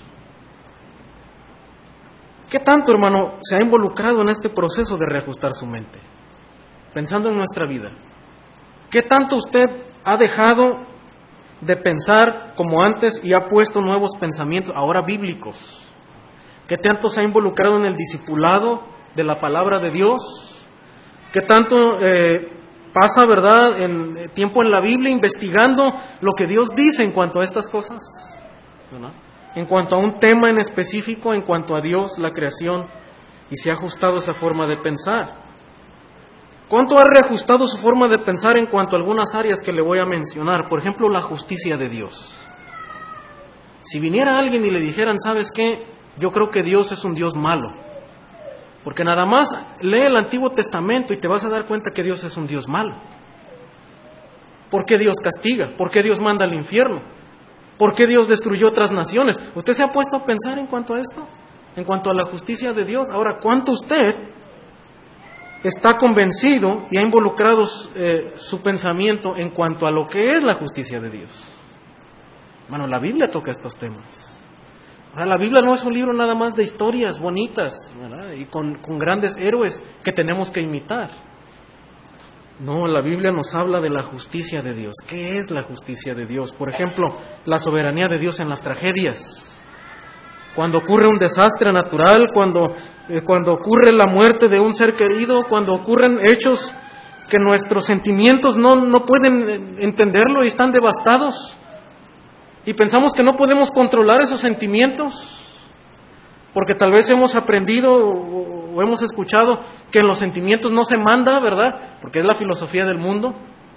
¿Qué tanto, hermano, se ha involucrado en este proceso de reajustar su mente? Pensando en nuestra vida. ¿Qué tanto usted ha dejado de pensar como antes y ha puesto nuevos pensamientos, ahora bíblicos? ¿Qué tanto se ha involucrado en el discipulado de la palabra de Dios? ¿Qué tanto pasa, verdad, en tiempo en la Biblia investigando lo que Dios dice en cuanto a estas cosas? ¿Verdad? En cuanto a un tema en específico, en cuanto a Dios, la creación, y se ha ajustado esa forma de pensar. ¿Cuánto ha reajustado su forma de pensar en cuanto a algunas áreas que le voy a mencionar? Por ejemplo, la justicia de Dios. Si viniera alguien y le dijeran, ¿sabes qué? Yo creo que Dios es un Dios malo. Porque nada más lee el Antiguo Testamento y te vas a dar cuenta que Dios es un Dios malo. ¿Por qué Dios castiga? ¿Por qué Dios manda al infierno? ¿Por qué Dios destruyó otras naciones? ¿Usted se ha puesto a pensar en cuanto a esto? En cuanto a la justicia de Dios. Ahora, ¿cuánto usted está convencido y ha involucrado su pensamiento en cuanto a lo que es la justicia de Dios? Bueno, la Biblia toca estos temas. Ahora, la Biblia no es un libro nada más de historias bonitas, ¿verdad?, y con grandes héroes que tenemos que imitar. No, la Biblia nos habla de la justicia de Dios. ¿Qué es la justicia de Dios? Por ejemplo, la soberanía de Dios en las tragedias. Cuando ocurre un desastre natural, cuando ocurre la muerte de un ser querido, cuando ocurren hechos que nuestros sentimientos no pueden entenderlo y están devastados. Y pensamos que no podemos controlar esos sentimientos, porque tal vez hemos aprendido o hemos escuchado que en los sentimientos no se manda, ¿verdad? Porque es la filosofía del mundo.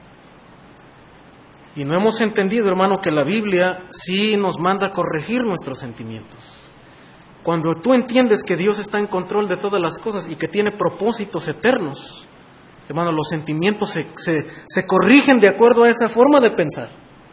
Y no hemos entendido, hermano, que la Biblia sí nos manda a corregir nuestros sentimientos. Cuando tú entiendes que Dios está en control de todas las cosas y que tiene propósitos eternos, hermano, los sentimientos se corrigen de acuerdo a esa forma de pensar.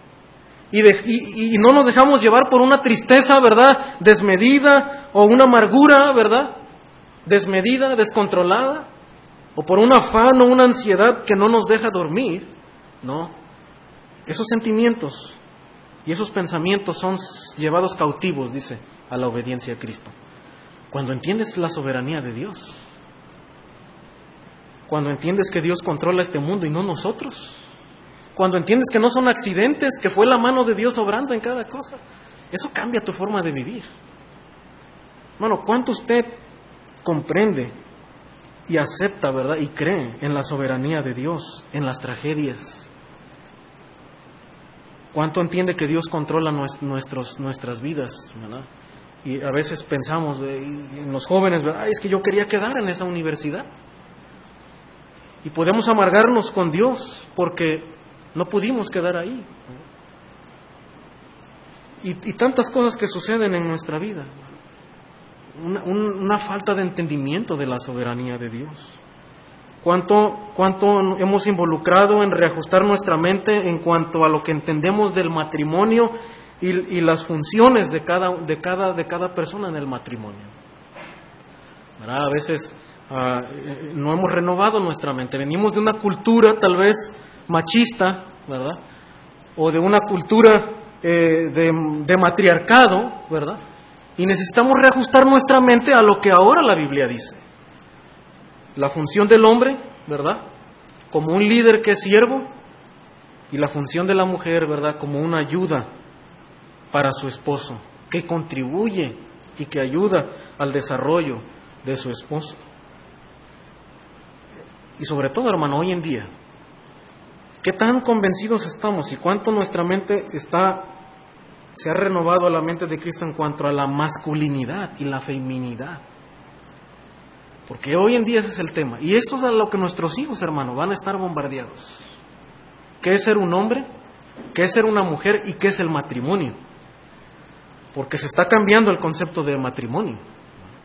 Y no nos dejamos llevar por una tristeza, ¿verdad?, desmedida, o una amargura, ¿verdad?, desmedida, descontrolada, o por un afán o una ansiedad que no nos deja dormir. No, esos sentimientos y esos pensamientos son llevados cautivos, dice, a la obediencia a Cristo. Cuando entiendes la soberanía de Dios, cuando entiendes que Dios controla este mundo y no nosotros, cuando entiendes que no son accidentes, que fue la mano de Dios obrando en cada cosa, eso cambia tu forma de vivir. Hermano, ¿cuánto usted comprende y acepta, verdad, y cree en la soberanía de Dios, en las tragedias? ¿Cuánto entiende que Dios controla nuestras vidas, ¿verdad? Y a veces pensamos, en los jóvenes, ¿verdad?, es que yo quería quedar en esa universidad. Y podemos amargarnos con Dios porque no pudimos quedar ahí. Y tantas cosas que suceden en nuestra vida. Una falta de entendimiento de la soberanía de Dios. ¿Cuánto hemos involucrado en reajustar nuestra mente en cuanto a lo que entendemos del matrimonio y las funciones de cada persona en el matrimonio? ¿Verdad? A veces no hemos renovado nuestra mente. Venimos de una cultura tal vez machista, ¿verdad?, o de una cultura de matriarcado, ¿verdad?, y necesitamos reajustar nuestra mente a lo que ahora la Biblia dice. La función del hombre, ¿verdad?, como un líder que es siervo, y la función de la mujer, ¿verdad?, como una ayuda para su esposo, que contribuye y que ayuda al desarrollo de su esposo. Y sobre todo, hermano, hoy en día, ¿qué tan convencidos estamos y cuánto nuestra mente se ha renovado a la mente de Cristo en cuanto a la masculinidad y la feminidad? Porque hoy en día ese es el tema. Y esto es a lo que nuestros hijos, hermano, van a estar bombardeados. ¿Qué es ser un hombre? ¿Qué es ser una mujer? ¿Y qué es el matrimonio? Porque se está cambiando el concepto de matrimonio.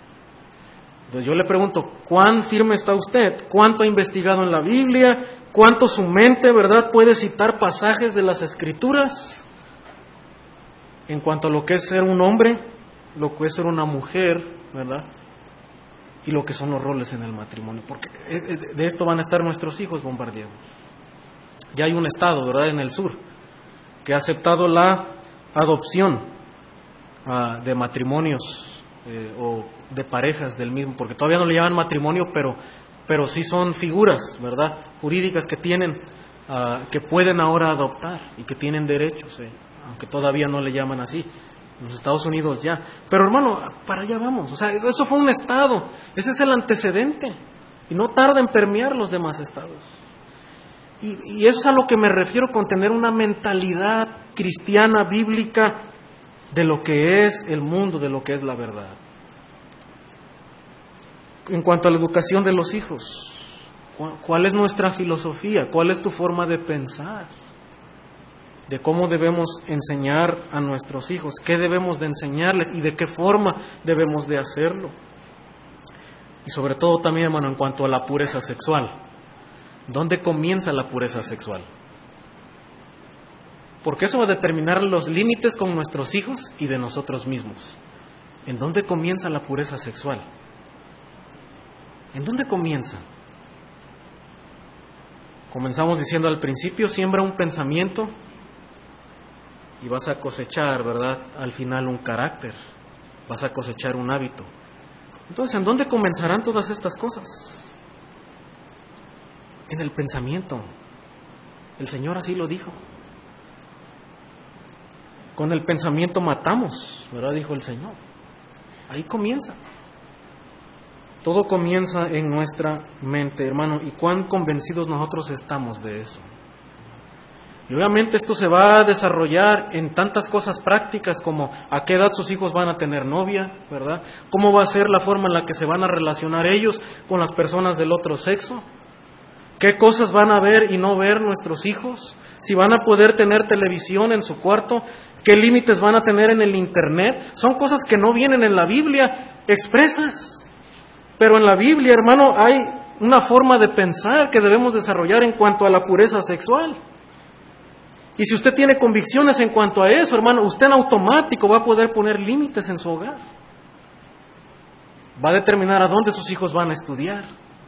Entonces yo le pregunto, ¿cuán firme está usted? ¿Cuánto ha investigado en la Biblia? ¿Cuánto su mente, verdad, puede citar pasajes de las Escrituras en cuanto a lo que es ser un hombre, lo que es ser una mujer, verdad? Y lo que son los roles en el matrimonio, porque de esto van a estar nuestros hijos bombardeados. Ya hay un estado, ¿verdad?, en el sur, que ha aceptado la adopción de matrimonios o de parejas del mismo, porque todavía no le llaman matrimonio, pero sí son figuras, ¿verdad?, jurídicas que tienen, que pueden ahora adoptar y que tienen derechos, aunque todavía no le llaman así. En los Estados Unidos ya. Pero hermano, para allá vamos. O sea, eso fue un estado. Ese es el antecedente. Y no tarda en permear los demás estados. Y eso es a lo que me refiero con tener una mentalidad cristiana, bíblica, de lo que es el mundo, de lo que es la verdad. En cuanto a la educación de los hijos, ¿cuál es nuestra filosofía? ¿Cuál es tu forma de pensar? De cómo debemos enseñar a nuestros hijos, qué debemos de enseñarles y de qué forma debemos de hacerlo. Y sobre todo también, hermano, en cuanto a la pureza sexual. ¿Dónde comienza la pureza sexual? Porque eso va a determinar los límites con nuestros hijos y de nosotros mismos. ¿En dónde comienza la pureza sexual? ¿En dónde comienza? Comenzamos diciendo al principio, siembra un pensamiento y vas a cosechar, ¿verdad?, al final un carácter, vas a cosechar un hábito. Entonces, ¿en dónde comenzarán todas estas cosas? En el pensamiento. El Señor así lo dijo. Con el pensamiento matamos, ¿verdad?, dijo el Señor. Ahí comienza. Todo comienza en nuestra mente, hermano, y cuán convencidos nosotros estamos de eso. Y obviamente esto se va a desarrollar en tantas cosas prácticas como a qué edad sus hijos van a tener novia, ¿verdad? ¿Cómo va a ser la forma en la que se van a relacionar ellos con las personas del otro sexo? ¿Qué cosas van a ver y no ver nuestros hijos? Si van a poder tener televisión en su cuarto, ¿qué límites van a tener en el internet? Son cosas que no vienen en la Biblia expresas. Pero en la Biblia, hermano, hay una forma de pensar que debemos desarrollar en cuanto a la pureza sexual. Y si usted tiene convicciones en cuanto a eso, hermano, usted en automático va a poder poner límites en su hogar. Va a determinar a dónde sus hijos van a estudiar.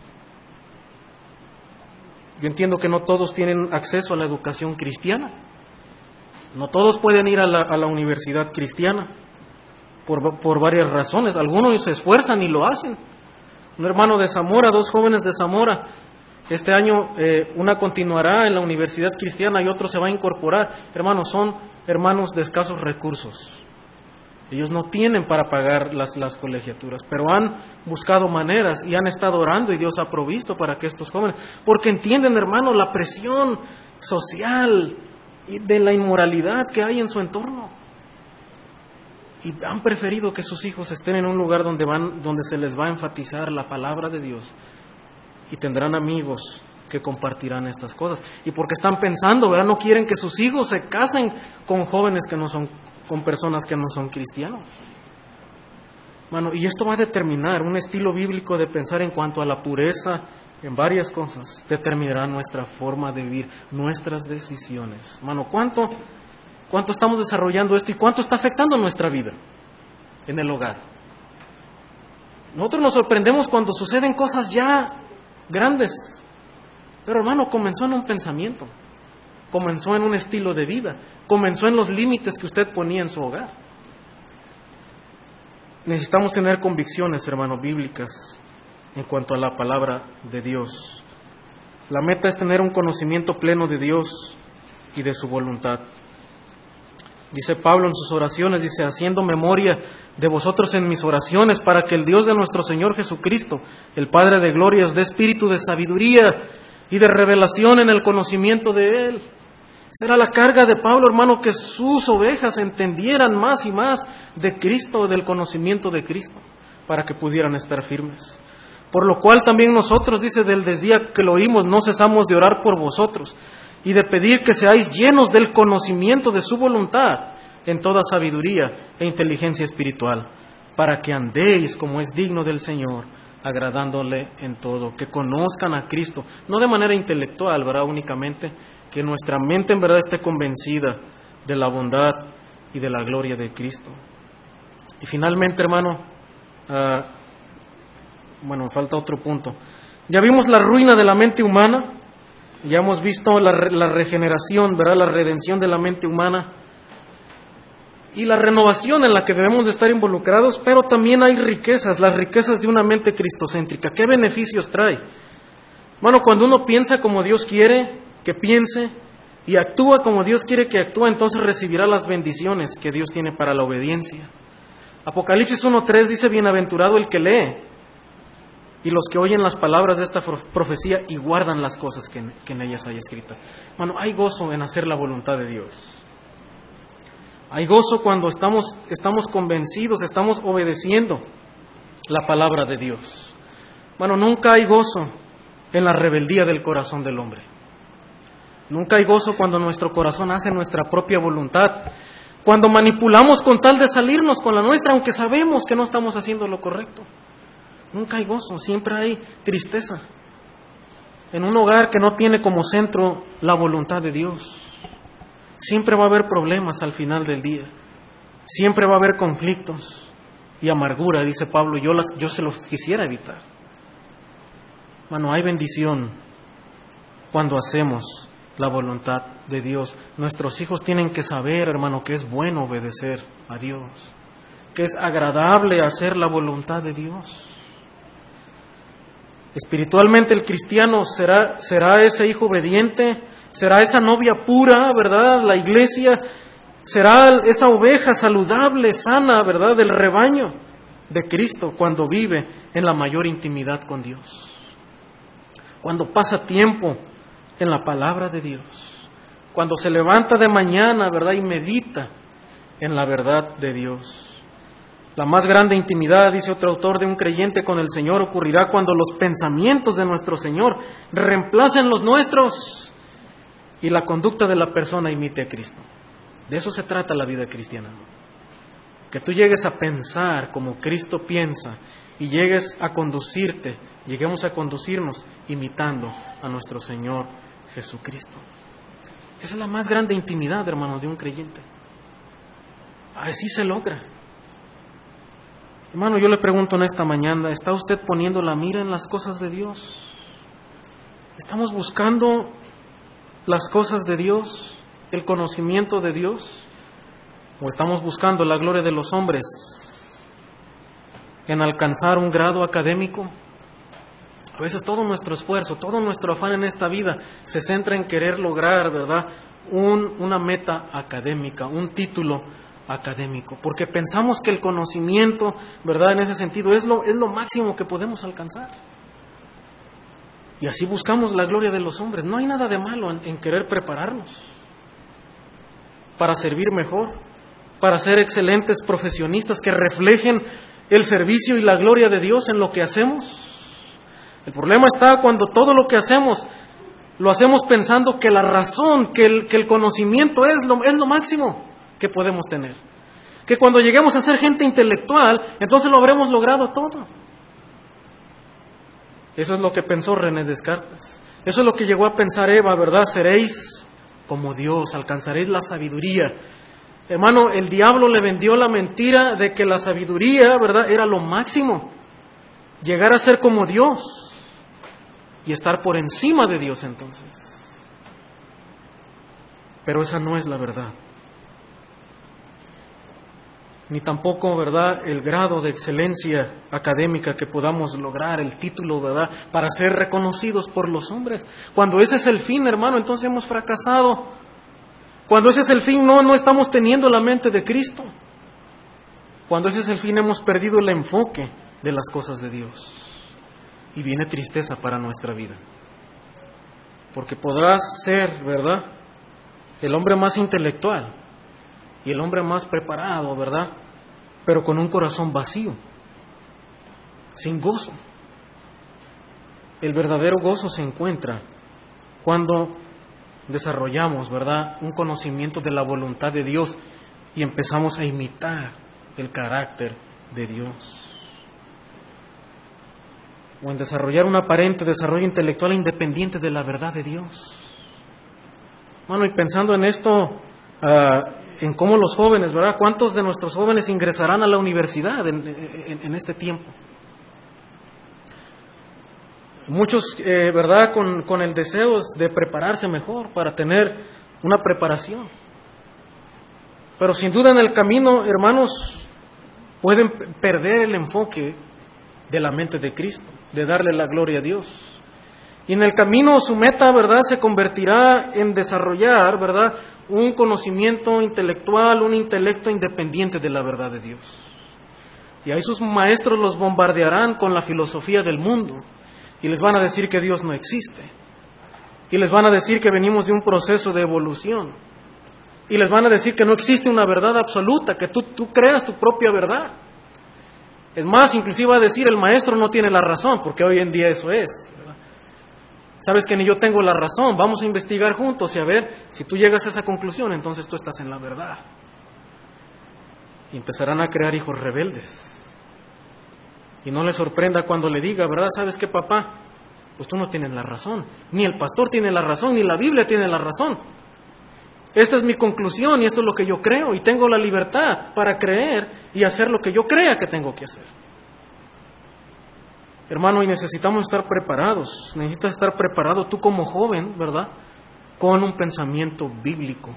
Yo entiendo que no todos tienen acceso a la educación cristiana. No todos pueden ir a la universidad cristiana por varias razones. Algunos se esfuerzan y lo hacen. Un hermano de Zamora, 2 jóvenes de Zamora, este año una continuará en la universidad cristiana y otro se va a incorporar. Hermanos, son hermanos de escasos recursos. Ellos no tienen para pagar las colegiaturas, pero han buscado maneras y han estado orando y Dios ha provisto para que estos jóvenes, porque entienden, hermano, la presión social y de la inmoralidad que hay en su entorno. Y han preferido que sus hijos estén en un lugar donde se les va a enfatizar la palabra de Dios. Y tendrán amigos que compartirán estas cosas. Y porque están pensando, ¿verdad? No quieren que sus hijos se casen con jóvenes que no son, con personas que no son cristianos. Bueno, y esto va a determinar un estilo bíblico de pensar en cuanto a la pureza en varias cosas. Determinará nuestra forma de vivir, nuestras decisiones. Hermano, ¿cuánto estamos desarrollando esto y cuánto está afectando nuestra vida en el hogar? Nosotros nos sorprendemos cuando suceden cosas ya grandes, pero hermano, comenzó en un pensamiento, comenzó en un estilo de vida, comenzó en los límites que usted ponía en su hogar. Necesitamos tener convicciones, hermano, bíblicas en cuanto a la palabra de Dios. La meta es tener un conocimiento pleno de Dios y de su voluntad. Dice Pablo en sus oraciones, dice, haciendo memoria de vosotros en mis oraciones, para que el Dios de nuestro Señor Jesucristo, el Padre de gloria, os dé espíritu de sabiduría y de revelación en el conocimiento de Él. Esa era la carga de Pablo, hermano, que sus ovejas entendieran más y más de Cristo, del conocimiento de Cristo, para que pudieran estar firmes. Por lo cual también nosotros, dice, desde el día que lo oímos, no cesamos de orar por vosotros y de pedir que seáis llenos del conocimiento de su voluntad en toda sabiduría e inteligencia espiritual, para que andéis como es digno del Señor, agradándole en todo, que conozcan a Cristo, no de manera intelectual, ¿verdad? Únicamente, que nuestra mente en verdad esté convencida de la bondad y de la gloria de Cristo. Y finalmente, hermano, falta otro punto. Ya vimos la ruina de la mente humana, ya hemos visto la regeneración, ¿verdad? La redención de la mente humana y la renovación en la que debemos de estar involucrados, pero también hay riquezas, las riquezas de una mente cristocéntrica. ¿Qué beneficios trae? Bueno, cuando uno piensa como Dios quiere que piense y actúa como Dios quiere que actúe, entonces recibirá las bendiciones que Dios tiene para la obediencia. Apocalipsis 1:3 dice: bienaventurado el que lee y los que oyen las palabras de esta profecía y guardan las cosas que en ellas hay escritas. Bueno, hay gozo en hacer la voluntad de Dios. Hay gozo cuando estamos convencidos, estamos obedeciendo la palabra de Dios. Bueno, nunca hay gozo en la rebeldía del corazón del hombre. Nunca hay gozo cuando nuestro corazón hace nuestra propia voluntad, cuando manipulamos con tal de salirnos con la nuestra, aunque sabemos que no estamos haciendo lo correcto. Nunca hay gozo, siempre hay tristeza en un hogar que no tiene como centro la voluntad de Dios. Siempre va a haber problemas al final del día. Siempre va a haber conflictos y amargura, dice Pablo. Yo se los quisiera evitar. Bueno, hay bendición cuando hacemos la voluntad de Dios. Nuestros hijos tienen que saber, hermano, que es bueno obedecer a Dios, que es agradable hacer la voluntad de Dios. Espiritualmente el cristiano será ese hijo obediente, será esa novia pura, ¿verdad? La iglesia será esa oveja saludable, sana, ¿verdad? Del rebaño de Cristo cuando vive en la mayor intimidad con Dios. Cuando pasa tiempo en la palabra de Dios. Cuando se levanta de mañana, ¿verdad? Y medita en la verdad de Dios. La más grande intimidad, dice otro autor, de un creyente con el Señor ocurrirá cuando los pensamientos de nuestro Señor reemplacen los nuestros y la conducta de la persona imite a Cristo. De eso se trata la vida cristiana, ¿no? Que tú llegues a pensar como Cristo piensa y lleguemos a conducirnos imitando a nuestro Señor Jesucristo. Esa es la más grande intimidad, hermanos, de un creyente. Así se logra. Hermano, yo le pregunto en esta mañana, ¿está usted poniendo la mira en las cosas de Dios? ¿Estamos buscando las cosas de Dios, el conocimiento de Dios? ¿O estamos buscando la gloria de los hombres en alcanzar un grado académico? A veces todo nuestro esfuerzo, todo nuestro afán en esta vida se centra en querer lograr, ¿verdad?, una meta académica, un título académico, porque pensamos que el conocimiento, ¿verdad?, en ese sentido es lo máximo que podemos alcanzar. Y así buscamos la gloria de los hombres. No hay nada de malo en querer prepararnos para servir mejor, para ser excelentes profesionistas que reflejen el servicio y la gloria de Dios en lo que hacemos. El problema está cuando todo lo que hacemos lo hacemos pensando que la razón, que el conocimiento es lo máximo que podemos tener. Que cuando lleguemos a ser gente intelectual, entonces lo habremos logrado todo. Eso es lo que pensó René Descartes. Eso es lo que llegó a pensar Eva, ¿verdad? Seréis como Dios, alcanzaréis la sabiduría. Hermano, el diablo le vendió la mentira de que la sabiduría, ¿verdad?, era lo máximo. Llegar a ser como Dios y estar por encima de Dios entonces. Pero esa no es la verdad. Ni tampoco, ¿verdad?, el grado de excelencia académica que podamos lograr, el título, ¿verdad?, para ser reconocidos por los hombres. Cuando ese es el fin, hermano, entonces hemos fracasado. Cuando ese es el fin, no estamos teniendo la mente de Cristo. Cuando ese es el fin, hemos perdido el enfoque de las cosas de Dios. Y viene tristeza para nuestra vida. Porque podrás ser, ¿verdad?, el hombre más intelectual y el hombre más preparado, ¿verdad?, pero con un corazón vacío, sin gozo. El verdadero gozo se encuentra cuando desarrollamos, ¿verdad?, un conocimiento de la voluntad de Dios y empezamos a imitar el carácter de Dios. o en desarrollar un aparente desarrollo intelectual independiente de la verdad de Dios. Bueno, y pensando en esto, en cómo los jóvenes, ¿verdad? ¿Cuántos de nuestros jóvenes ingresarán a la universidad en este tiempo? Muchos, ¿verdad? Con el deseo de prepararse mejor, para tener una preparación. Pero sin duda en el camino, hermanos, pueden perder el enfoque de la mente de Cristo, de darle la gloria a Dios. Y en el camino su meta, ¿verdad?, se convertirá en desarrollar, ¿verdad?, un conocimiento intelectual, un intelecto independiente de la verdad de Dios. Y ahí sus maestros los bombardearán con la filosofía del mundo y les van a decir que Dios no existe. Y les van a decir que venimos de un proceso de evolución. Y les van a decir que no existe una verdad absoluta, que tú creas tu propia verdad. Es más, inclusive va a decir el maestro no tiene la razón, porque hoy en día eso es, ¿verdad? Sabes que ni yo tengo la razón, vamos a investigar juntos y a ver si tú llegas a esa conclusión, entonces tú estás en la verdad. Y empezarán a crear hijos rebeldes. Y no les sorprenda cuando le diga, ¿verdad? ¿Sabes qué, papá? Pues tú no tienes la razón, ni el pastor tiene la razón, ni la Biblia tiene la razón. Esta es mi conclusión y esto es lo que yo creo y tengo la libertad para creer y hacer lo que yo crea que tengo que hacer. Hermano, y necesitamos estar preparados, necesitas estar preparado tú como joven, ¿verdad?, con un pensamiento bíblico.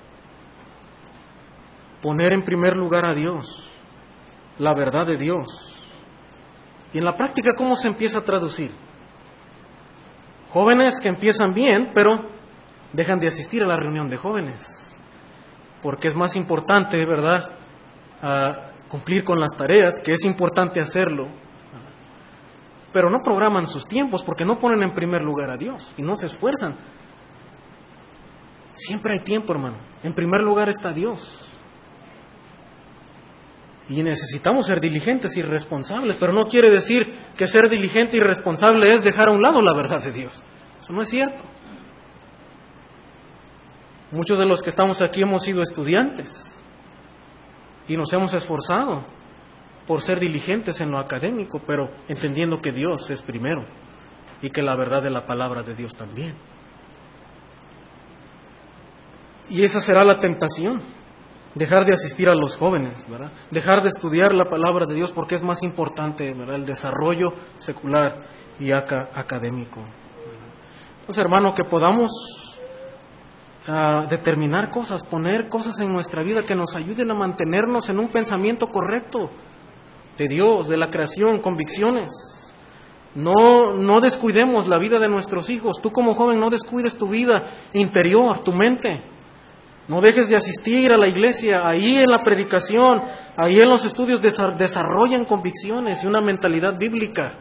Poner en primer lugar a Dios, la verdad de Dios. Y en la práctica, ¿cómo se empieza a traducir? Jóvenes que empiezan bien, pero dejan de asistir a la reunión de jóvenes, porque es más importante, ¿verdad?, cumplir con las tareas, que es importante hacerlo, pero no programan sus tiempos porque no ponen en primer lugar a Dios y no se esfuerzan. Siempre hay tiempo, hermano. En primer lugar está Dios. Y necesitamos ser diligentes y responsables, pero no quiere decir que ser diligente y responsable es dejar a un lado la verdad de Dios. Eso no es cierto. Muchos de los que estamos aquí hemos sido estudiantes y nos hemos esforzado por ser diligentes en lo académico, pero entendiendo que Dios es primero y que la verdad de la palabra de Dios también. Y esa será la tentación, dejar de asistir a los jóvenes, ¿verdad? Dejar de estudiar la palabra de Dios porque es más importante, ¿verdad?, el desarrollo secular y académico. Entonces, hermano, que podamos determinar cosas, poner cosas en nuestra vida que nos ayuden a mantenernos en un pensamiento correcto de Dios, de la creación, convicciones. No descuidemos la vida de nuestros hijos. Tú como joven no descuides tu vida interior, tu mente. No dejes de asistir a la iglesia. Ahí en la predicación, ahí en los estudios desarrollan convicciones y una mentalidad bíblica.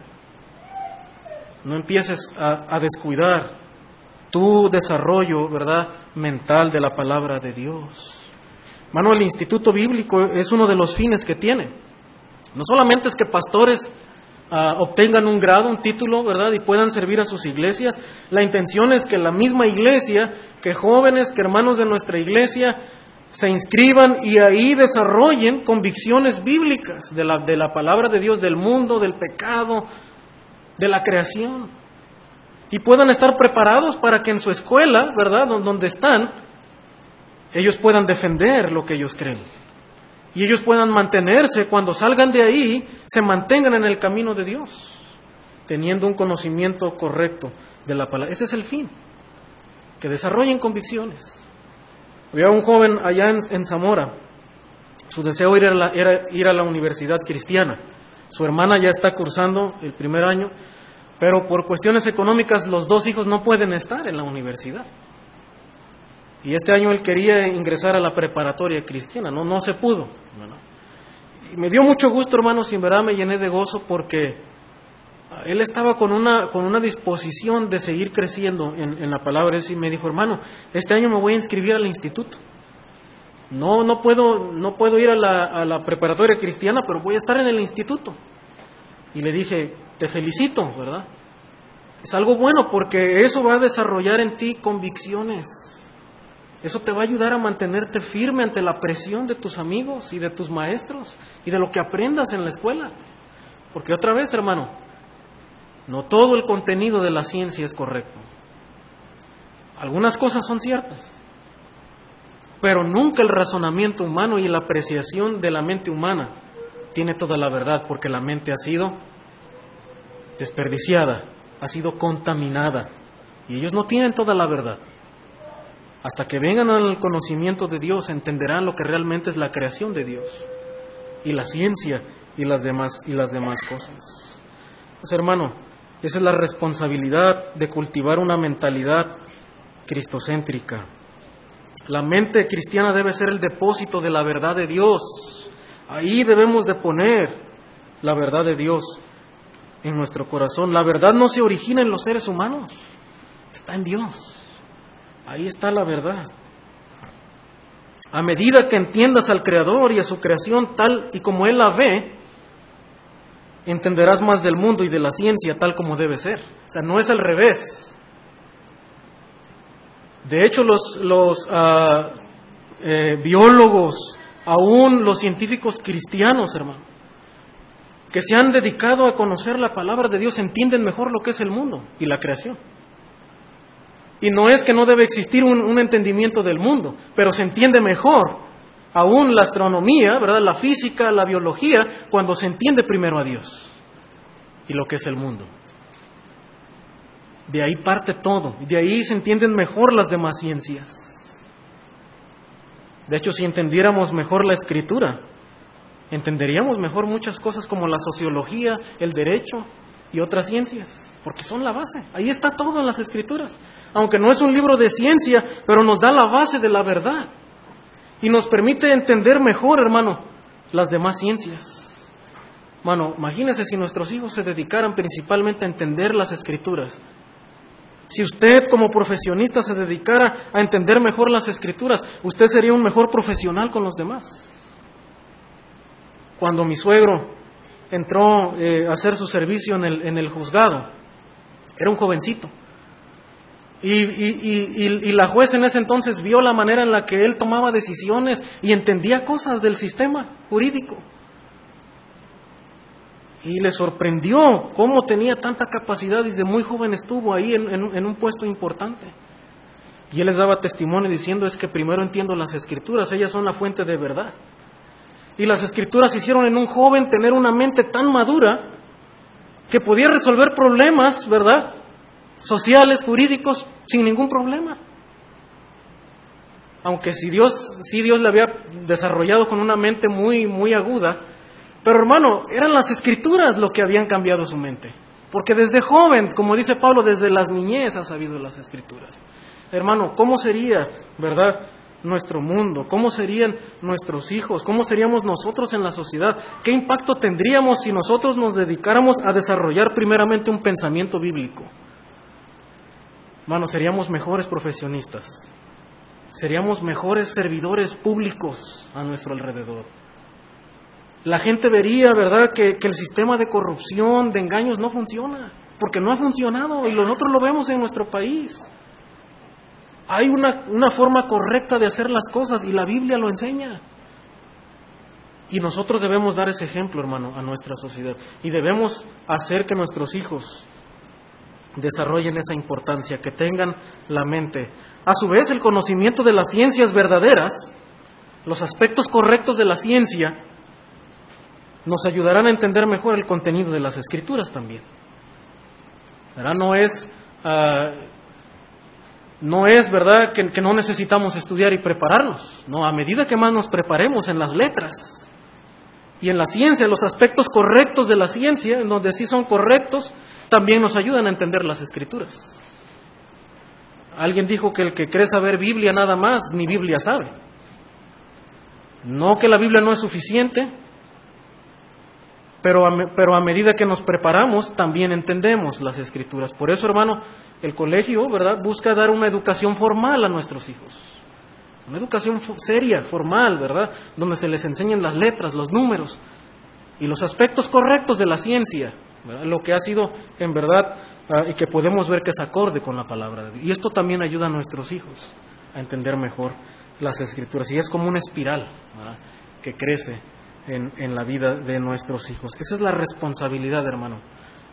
No empieces a descuidar tu desarrollo, ¿verdad?, mental de la palabra de Dios. Hermano, el instituto bíblico es uno de los fines que tiene. No solamente es que pastores obtengan un grado, un título, ¿verdad?, y puedan servir a sus iglesias. La intención es que la misma iglesia, que jóvenes, que hermanos de nuestra iglesia se inscriban y ahí desarrollen convicciones bíblicas de la palabra de Dios, del mundo, del pecado, de la creación. Y puedan estar preparados para que en su escuela, ¿verdad?, donde están, ellos puedan defender lo que ellos creen. Y ellos puedan mantenerse, cuando salgan de ahí, se mantengan en el camino de Dios, teniendo un conocimiento correcto de la palabra. Ese es el fin, que desarrollen convicciones. Había un joven allá en Zamora, su deseo era ir a la universidad cristiana. Su hermana ya está cursando el primer año, pero por cuestiones económicas los dos hijos no pueden estar en la universidad. Y este año él quería ingresar a la preparatoria cristiana, no se pudo. Y me dio mucho gusto, hermanos, y en verdad me llené de gozo porque él estaba con una disposición de seguir creciendo en la palabra. Y me dijo, hermano, este año me voy a inscribir al instituto. No puedo ir a la preparatoria cristiana, pero voy a estar en el instituto. Y le dije, te felicito, ¿verdad? Es algo bueno porque eso va a desarrollar en ti convicciones. Eso te va a ayudar a mantenerte firme ante la presión de tus amigos y de tus maestros y de lo que aprendas en la escuela. Porque otra vez, hermano, No todo el contenido de la ciencia es correcto. Algunas cosas son ciertas, pero nunca el razonamiento humano y la apreciación de la mente humana tiene toda la verdad, porque la mente ha sido desperdiciada, ha sido contaminada, y ellos no tienen toda la verdad. Hasta que vengan al conocimiento de Dios, entenderán lo que realmente es la creación de Dios, y la ciencia, y las demás cosas. Pues hermano, esa es la responsabilidad de cultivar una mentalidad cristocéntrica. La mente cristiana debe ser el depósito de la verdad de Dios. Ahí debemos de poner la verdad de Dios en nuestro corazón. La verdad no se origina en los seres humanos, está en Dios. Ahí está la verdad. A medida que entiendas al Creador y a su creación tal y como Él la ve, entenderás más del mundo y de la ciencia tal como debe ser. O sea, no es al revés. De hecho, los biólogos, aún los científicos cristianos, hermano, que se han dedicado a conocer la palabra de Dios, entienden mejor lo que es el mundo y la creación. Y no es que no debe existir un entendimiento del mundo, pero se entiende mejor aún la astronomía, ¿verdad? La física, la biología, cuando se entiende primero a Dios y lo que es el mundo. De ahí parte todo, de ahí se entienden mejor las demás ciencias. De hecho, si entendiéramos mejor la Escritura, entenderíamos mejor muchas cosas como la sociología, el derecho y otras ciencias, porque son la base. Ahí está todo en las Escrituras. Aunque no es un libro de ciencia, pero nos da la base de la verdad y nos permite entender mejor, hermano, las demás ciencias. Hermano, imagínese si nuestros hijos se dedicaran principalmente a entender las Escrituras. Si usted como profesionista se dedicara a entender mejor las Escrituras, usted sería un mejor profesional con los demás. Cuando mi suegro entró a hacer su servicio en el juzgado, era un jovencito. Y la juez en ese entonces vio la manera en la que él tomaba decisiones y entendía cosas del sistema jurídico. Y le sorprendió cómo tenía tanta capacidad y desde muy joven estuvo ahí en un puesto importante. Y él les daba testimonio diciendo, es que primero entiendo las Escrituras, ellas son la fuente de verdad. Y las Escrituras hicieron en un joven tener una mente tan madura que podía resolver problemas, ¿verdad?, sociales, jurídicos, sin ningún problema. Aunque sí Dios le había desarrollado con una mente muy, muy aguda, pero hermano, eran las Escrituras lo que habían cambiado su mente. Porque desde joven, como dice Pablo, desde las niñez ha sabido las Escrituras. Hermano, ¿cómo sería, verdad, nuestro mundo? ¿Cómo serían nuestros hijos? ¿Cómo seríamos nosotros en la sociedad? ¿Qué impacto tendríamos si nosotros nos dedicáramos a desarrollar primeramente un pensamiento bíblico? Hermano, seríamos mejores profesionistas, seríamos mejores servidores públicos a nuestro alrededor. La gente vería, ¿verdad?, que el sistema de corrupción, de engaños no funciona, porque no ha funcionado y nosotros lo vemos en nuestro país. Hay una forma correcta de hacer las cosas y la Biblia lo enseña. Y nosotros debemos dar ese ejemplo, hermano, a nuestra sociedad. Y debemos hacer que nuestros hijos desarrollen esa importancia, que tengan la mente. A su vez, el conocimiento de las ciencias verdaderas, los aspectos correctos de la ciencia, nos ayudarán a entender mejor el contenido de las Escrituras también. ¿Verdad? No es verdad que no necesitamos estudiar y prepararnos. No, a medida que más nos preparemos en las letras y en la ciencia, los aspectos correctos de la ciencia, en donde sí son correctos, también nos ayudan a entender las Escrituras. Alguien dijo que el que cree saber Biblia nada más, ni Biblia sabe. No que la Biblia no es suficiente, pero a medida que nos preparamos, también entendemos las Escrituras. Por eso, hermano, el colegio, ¿verdad?, busca dar una educación formal a nuestros hijos. Una educación seria, formal, ¿verdad?, donde se les enseñen las letras, los números y los aspectos correctos de la ciencia, ¿verdad?, lo que ha sido en verdad y que podemos ver que es acorde con la palabra de Dios. Y esto también ayuda a nuestros hijos a entender mejor las Escrituras. Y es como una espiral, ¿verdad?, que crece en la vida de nuestros hijos. Esa es la responsabilidad, hermano,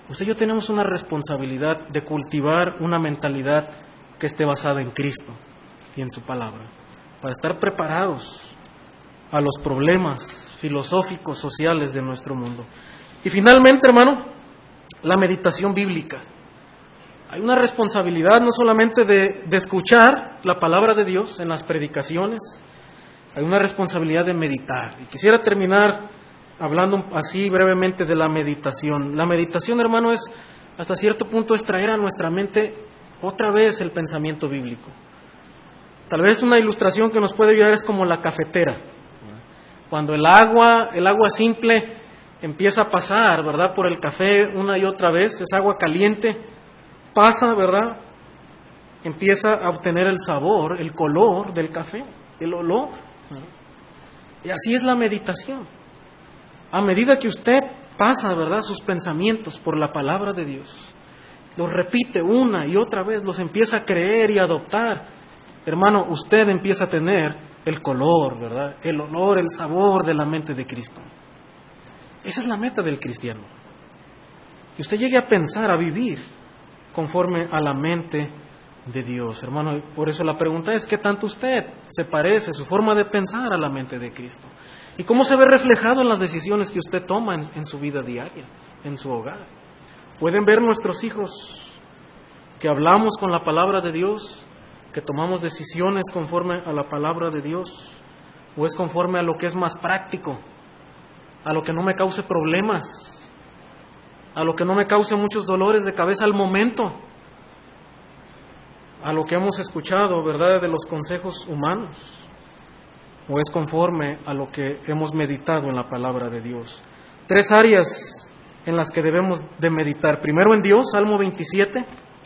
Usted y yo tenemos una responsabilidad de cultivar una mentalidad que esté basada en Cristo y en su palabra, para estar preparados a los problemas filosóficos, sociales de nuestro mundo. Y finalmente, hermano, la meditación bíblica. Hay una responsabilidad no solamente de escuchar la palabra de Dios en las predicaciones, hay una responsabilidad de meditar. Y quisiera terminar hablando así brevemente de la meditación. La meditación, hermano, es hasta cierto punto es traer a nuestra mente otra vez el pensamiento bíblico. Tal vez una ilustración que nos puede ayudar es como la cafetera. Cuando el agua simple empieza a pasar, ¿verdad?, por el café una y otra vez, es agua caliente, pasa, ¿verdad?, empieza a obtener el sabor, el color del café, el olor. Y así es la meditación. A medida que usted pasa, ¿verdad?, sus pensamientos por la palabra de Dios, los repite una y otra vez, los empieza a creer y a adoptar, hermano, usted empieza a tener el color, ¿verdad?, el olor, el sabor de la mente de Cristo. Esa es la meta del cristiano. Que usted llegue a pensar, a vivir conforme a la mente de Dios, hermano. Por eso la pregunta es, ¿qué tanto usted se parece, su forma de pensar, a la mente de Cristo? ¿Y cómo se ve reflejado en las decisiones que usted toma en su vida diaria, en su hogar? ¿Pueden ver nuestros hijos que hablamos con la palabra de Dios, que tomamos decisiones conforme a la palabra de Dios? ¿O es conforme a lo que es más práctico, a lo que no me cause problemas, a lo que no me cause muchos dolores de cabeza al momento, a lo que hemos escuchado, ¿verdad?, de los consejos humanos? ¿O es conforme a lo que hemos meditado en la palabra de Dios? 3 áreas en las que debemos de meditar. Primero en Dios, Salmo 27.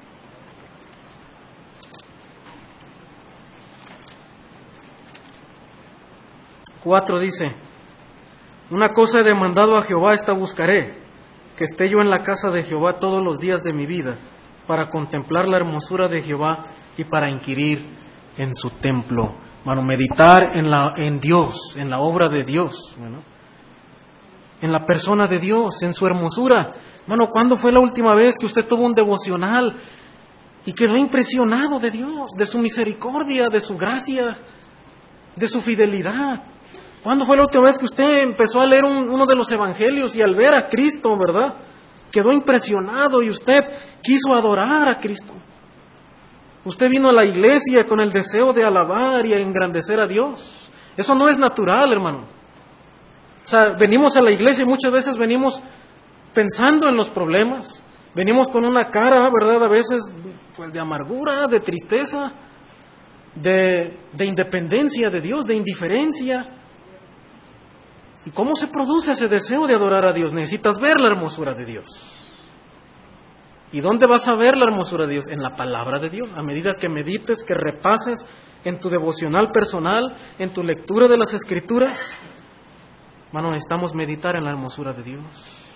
Cuatro dice: una cosa he demandado a Jehová, esta buscaré, que esté yo en la casa de Jehová todos los días de mi vida, para contemplar la hermosura de Jehová y para inquirir en su templo. Bueno, meditar en Dios, en la obra de Dios, bueno, en la persona de Dios, en su hermosura. Bueno, ¿cuándo fue la última vez que usted tuvo un devocional y quedó impresionado de Dios, de su misericordia, de su gracia, de su fidelidad? ¿Cuándo fue la última vez que usted empezó a leer uno de los evangelios y al ver a Cristo, ¿verdad?, quedó impresionado y usted quiso adorar a Cristo? Usted vino a la iglesia con el deseo de alabar y engrandecer a Dios. Eso no es natural, hermano. O sea, venimos a la iglesia y muchas veces venimos pensando en los problemas. Venimos con una cara, ¿verdad?, a veces pues de amargura, de tristeza, de independencia de Dios, de indiferencia. ¿Y cómo se produce ese deseo de adorar a Dios? Necesitas ver la hermosura de Dios. ¿Y dónde vas a ver la hermosura de Dios? En la palabra de Dios. A medida que medites, que repases en tu devocional personal, en tu lectura de las Escrituras, hermano, necesitamos meditar en la hermosura de Dios.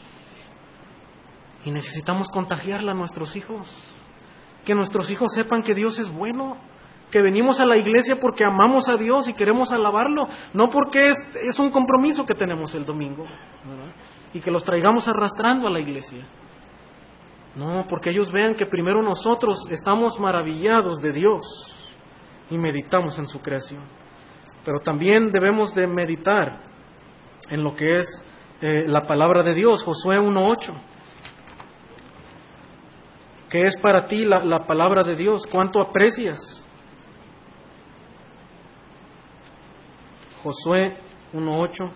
Y necesitamos contagiarla a nuestros hijos. Que nuestros hijos sepan que Dios es bueno. Que venimos a la iglesia porque amamos a Dios y queremos alabarlo. No porque es un compromiso que tenemos el domingo, ¿verdad?, y que los traigamos arrastrando a la iglesia. No, porque ellos vean que primero nosotros estamos maravillados de Dios y meditamos en su creación. Pero también debemos de meditar en lo que es la palabra de Dios. Josué 1:8. ¿Qué es para ti la palabra de Dios? ¿Cuánto aprecias? Josué 1:8.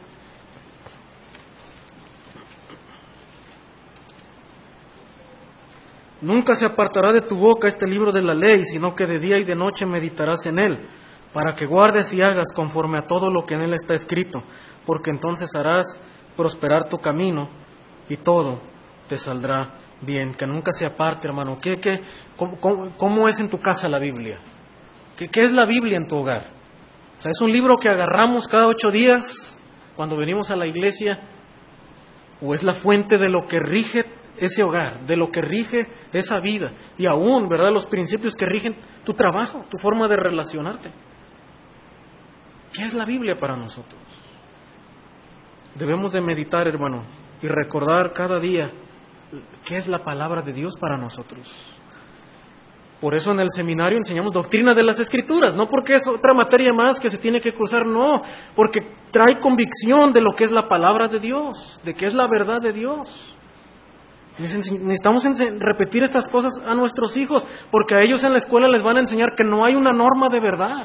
Nunca se apartará de tu boca este libro de la ley, sino que de día y de noche meditarás en él, para que guardes y hagas conforme a todo lo que en él está escrito, porque entonces harás prosperar tu camino y todo te saldrá bien. Que nunca se aparte, hermano. ¿Cómo es en tu casa la Biblia? ¿Qué es la Biblia en tu hogar? O sea, ¿es un libro que agarramos cada 8 días cuando venimos a la iglesia? ¿O es la fuente de lo que rige ese hogar, de lo que rige esa vida? Y aún, ¿verdad?, los principios que rigen tu trabajo, tu forma de relacionarte. ¿Qué es la Biblia para nosotros? Debemos de meditar, hermano, y recordar cada día qué es la palabra de Dios para nosotros. Por eso en el seminario enseñamos doctrina de las Escrituras, no porque es otra materia más que se tiene que cursar, no, porque trae convicción de lo que es la palabra de Dios, de que es la verdad de Dios. Necesitamos repetir estas cosas a nuestros hijos, porque a ellos en la escuela les van a enseñar que no hay una norma de verdad.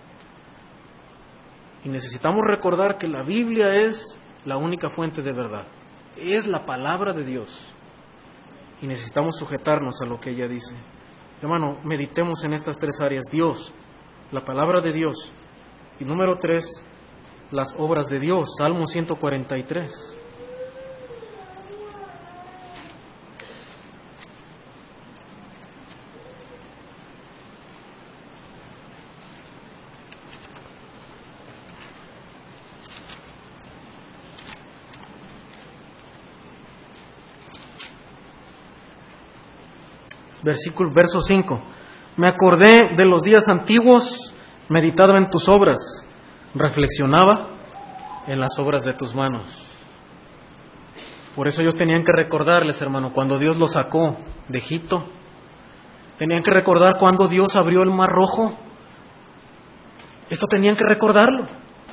Y necesitamos recordar que la Biblia es la única fuente de verdad, es la palabra de Dios. Y necesitamos sujetarnos a lo que ella dice. Hermano, meditemos en estas tres áreas: Dios, la palabra de Dios, y número 3, las obras de Dios. Salmo 143. Verso 5. Me acordé de los días antiguos, meditaba en tus obras, reflexionaba en las obras de tus manos. Por eso ellos tenían que recordarles, hermano, cuando Dios los sacó de Egipto. Tenían que recordar cuando Dios abrió el Mar Rojo. Esto tenían que recordarlo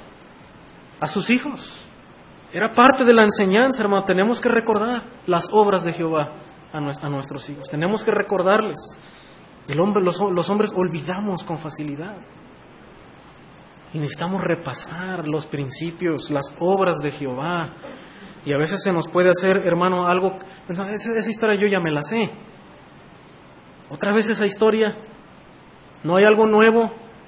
a sus hijos. Era parte de la enseñanza, hermano. Tenemos que recordar las obras de Jehová a nuestros hijos. Tenemos que recordarles. Los hombres olvidamos con facilidad. Y necesitamos repasar los principios, las obras de Jehová. Y a veces se nos puede hacer, hermano, algo, esa historia yo ya me la sé. Otra vez esa historia, no hay algo nuevo.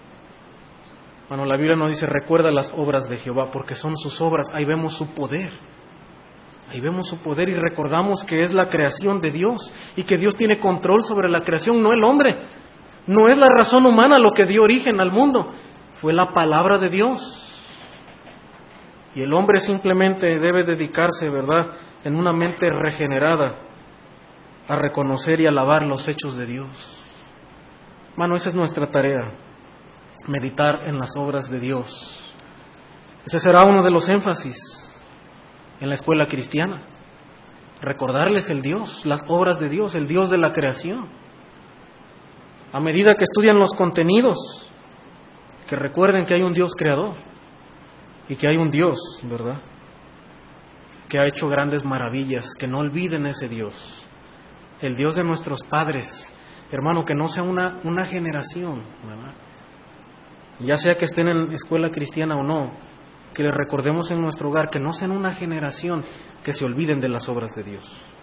Bueno, la Biblia nos dice, recuerda las obras de Jehová, porque son sus obras. Ahí vemos su poder. Ahí vemos su poder y recordamos que es la creación de Dios y que Dios tiene control sobre la creación, no el hombre. No es la razón humana lo que dio origen al mundo, fue la palabra de Dios. Y el hombre simplemente debe dedicarse, ¿verdad?, en una mente regenerada a reconocer y alabar los hechos de Dios. Hermano, esa es nuestra tarea, meditar en las obras de Dios. Ese será uno de los énfasis en la escuela cristiana, recordarles el Dios, las obras de Dios, el Dios de la creación. A medida que estudian los contenidos, que recuerden que hay un Dios creador y que hay un Dios, ¿verdad?, que ha hecho grandes maravillas, que no olviden ese Dios, el Dios de nuestros padres, hermano, que no sea una generación, ¿verdad?, ya sea que estén en escuela cristiana o no, que les recordemos en nuestro hogar, que no sean una generación que se olviden de las obras de Dios,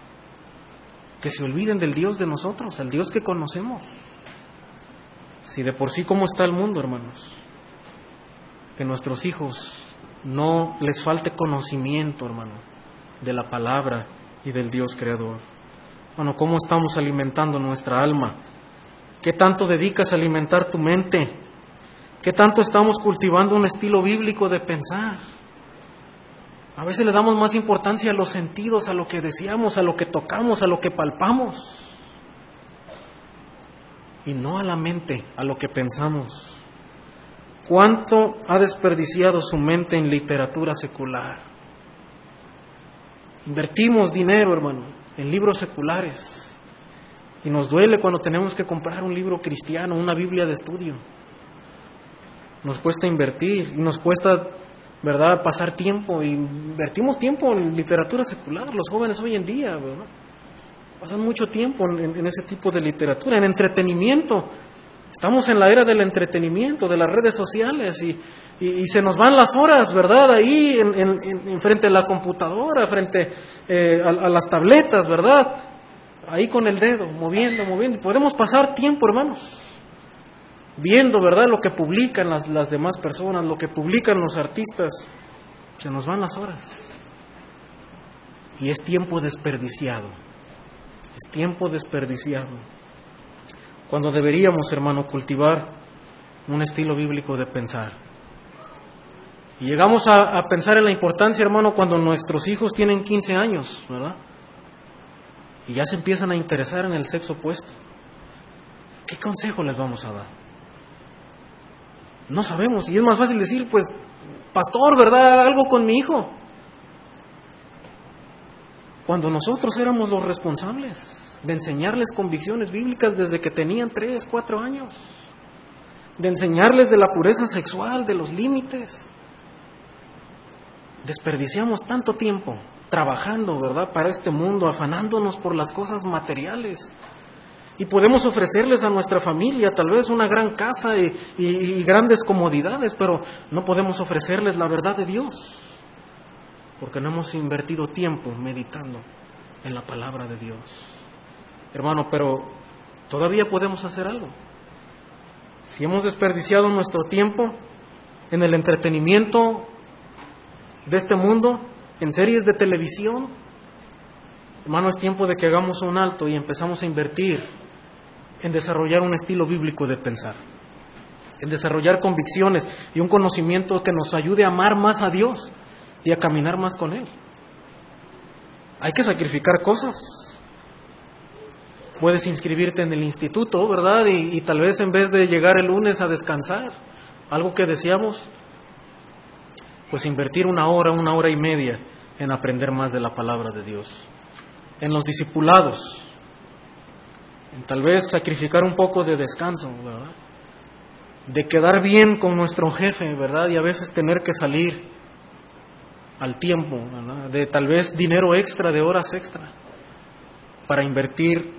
que se olviden del Dios de nosotros, el Dios que conocemos. Si de por sí cómo está el mundo, hermanos, que nuestros hijos no les falte conocimiento, hermano, de la palabra y del Dios creador. Bueno, ¿cómo estamos alimentando nuestra alma? ¿Qué tanto dedicas a alimentar tu mente? ¿Qué tanto estamos cultivando un estilo bíblico de pensar? A veces le damos más importancia a los sentidos, a lo que deseamos, a lo que tocamos, a lo que palpamos, y no a la mente, a lo que pensamos. ¿Cuánto ha desperdiciado su mente en literatura secular? Invertimos dinero, hermano, en libros seculares, y nos duele cuando tenemos que comprar un libro cristiano, una Biblia de estudio. Nos cuesta invertir y nos cuesta, ¿verdad?, pasar tiempo. Y invertimos tiempo en literatura secular. Los jóvenes hoy en día, ¿verdad?, pasan mucho tiempo en ese tipo de literatura, en entretenimiento. Estamos en la era del entretenimiento, de las redes sociales y se nos van las horas, ¿verdad?, ahí en frente a la computadora, frente a las tabletas, ¿verdad?, ahí con el dedo, moviendo. Podemos pasar tiempo, hermanos, viendo, ¿verdad?, lo que publican las demás personas, lo que publican los artistas. Se nos van las horas. Y es tiempo desperdiciado. Es tiempo desperdiciado. Cuando deberíamos, hermano, cultivar un estilo bíblico de pensar. Y llegamos a pensar en la importancia, hermano, cuando nuestros hijos tienen 15 años, ¿verdad?, y ya se empiezan a interesar en el sexo opuesto. ¿Qué consejo les vamos a dar? No sabemos, y es más fácil decir, pues, pastor, ¿verdad?, algo con mi hijo. cuando nosotros éramos los responsables de enseñarles convicciones bíblicas desde que tenían 3, 4 años, de enseñarles de la pureza sexual, de los límites. Desperdiciamos tanto tiempo trabajando, ¿verdad?, para este mundo, afanándonos por las cosas materiales. Y podemos ofrecerles a nuestra familia tal vez una gran casa y grandes comodidades, pero no podemos ofrecerles la verdad de Dios, porque no hemos invertido tiempo meditando en la palabra de Dios. Hermano, pero todavía podemos hacer algo. Si hemos desperdiciado nuestro tiempo en el entretenimiento de este mundo, en series de televisión, hermano, es tiempo de que hagamos un alto y empezamos a invertir en desarrollar un estilo bíblico de pensar, en desarrollar convicciones y un conocimiento que nos ayude a amar más a Dios y a caminar más con Él. Hay que sacrificar cosas. Puedes inscribirte en el instituto, ¿verdad? Y tal vez en vez de llegar el lunes a descansar, algo que deseamos, pues invertir 1 hora, 1 hora y media en aprender más de la palabra de Dios. En los discipulados, en tal vez sacrificar un poco de descanso, ¿verdad?, de quedar bien con nuestro jefe, ¿verdad?, y a veces tener que salir al tiempo, ¿verdad?, de tal vez dinero extra, de horas extra, para invertir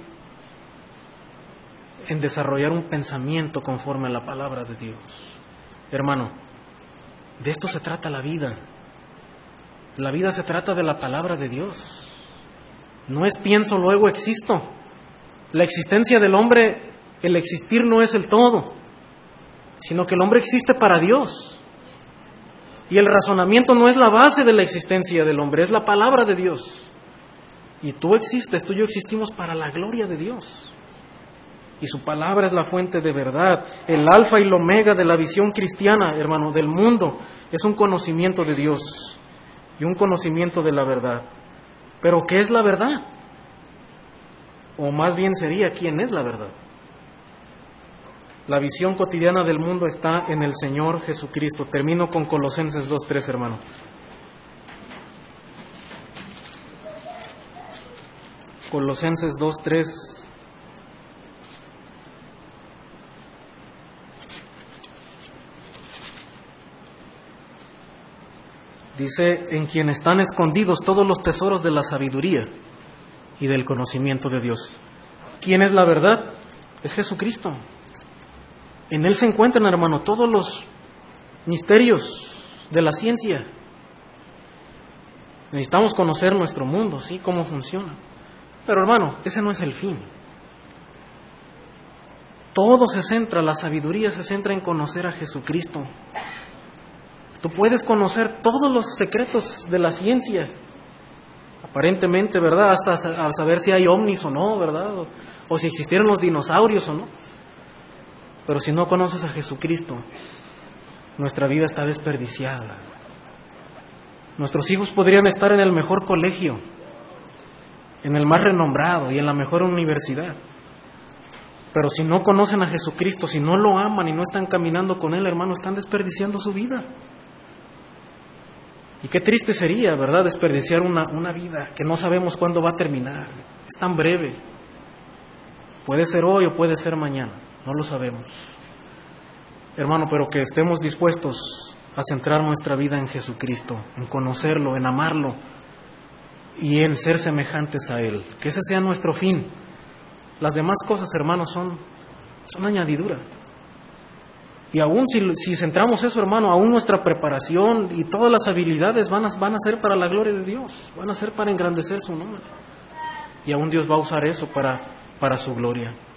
en desarrollar un pensamiento conforme a la palabra de Dios. Hermano, de esto se trata la vida. La vida se trata de la palabra de Dios. No es pienso, luego existo. La existencia del hombre, el existir no es el todo, sino que el hombre existe para Dios. Y el razonamiento no es la base de la existencia del hombre, es la palabra de Dios. Y tú existes, tú y yo existimos para la gloria de Dios. Y su palabra es la fuente de verdad. El alfa y el omega de la visión cristiana, hermano, del mundo, es un conocimiento de Dios y un conocimiento de la verdad. Pero ¿qué es la verdad? O más bien sería, ¿quién es la verdad? La visión cotidiana del mundo está en el Señor Jesucristo. Termino con Colosenses 2:3, hermano. Colosenses 2:3. Dice, en quien están escondidos todos los tesoros de la sabiduría y del conocimiento de Dios. ¿Quién es la verdad? Es Jesucristo. En Él se encuentran, hermano, todos los misterios de la ciencia. Necesitamos conocer nuestro mundo, ¿sí? Cómo funciona. Pero, hermano, ese no es el fin. Todo se centra, la sabiduría se centra en conocer a Jesucristo. Tú puedes conocer todos los secretos de la ciencia, aparentemente, ¿verdad? Hasta a saber si hay ovnis o no, ¿verdad? O si existieron los dinosaurios o no. Pero si no conoces a Jesucristo, nuestra vida está desperdiciada. Nuestros hijos podrían estar en el mejor colegio, en el más renombrado y en la mejor universidad. Pero si no conocen a Jesucristo, si no lo aman y no están caminando con Él, hermano, están desperdiciando su vida. Y qué triste sería, ¿verdad?, desperdiciar una vida que no sabemos cuándo va a terminar. Es tan breve. Puede ser hoy o puede ser mañana, no lo sabemos. Hermano, pero que estemos dispuestos a centrar nuestra vida en Jesucristo, en conocerlo, en amarlo y en ser semejantes a Él. Que ese sea nuestro fin. Las demás cosas, hermanos, son añadidura. Y aún si centramos eso, hermano, aún nuestra preparación y todas las habilidades van a ser para la gloria de Dios, van a ser para engrandecer su nombre. Y aún Dios va a usar eso para su gloria.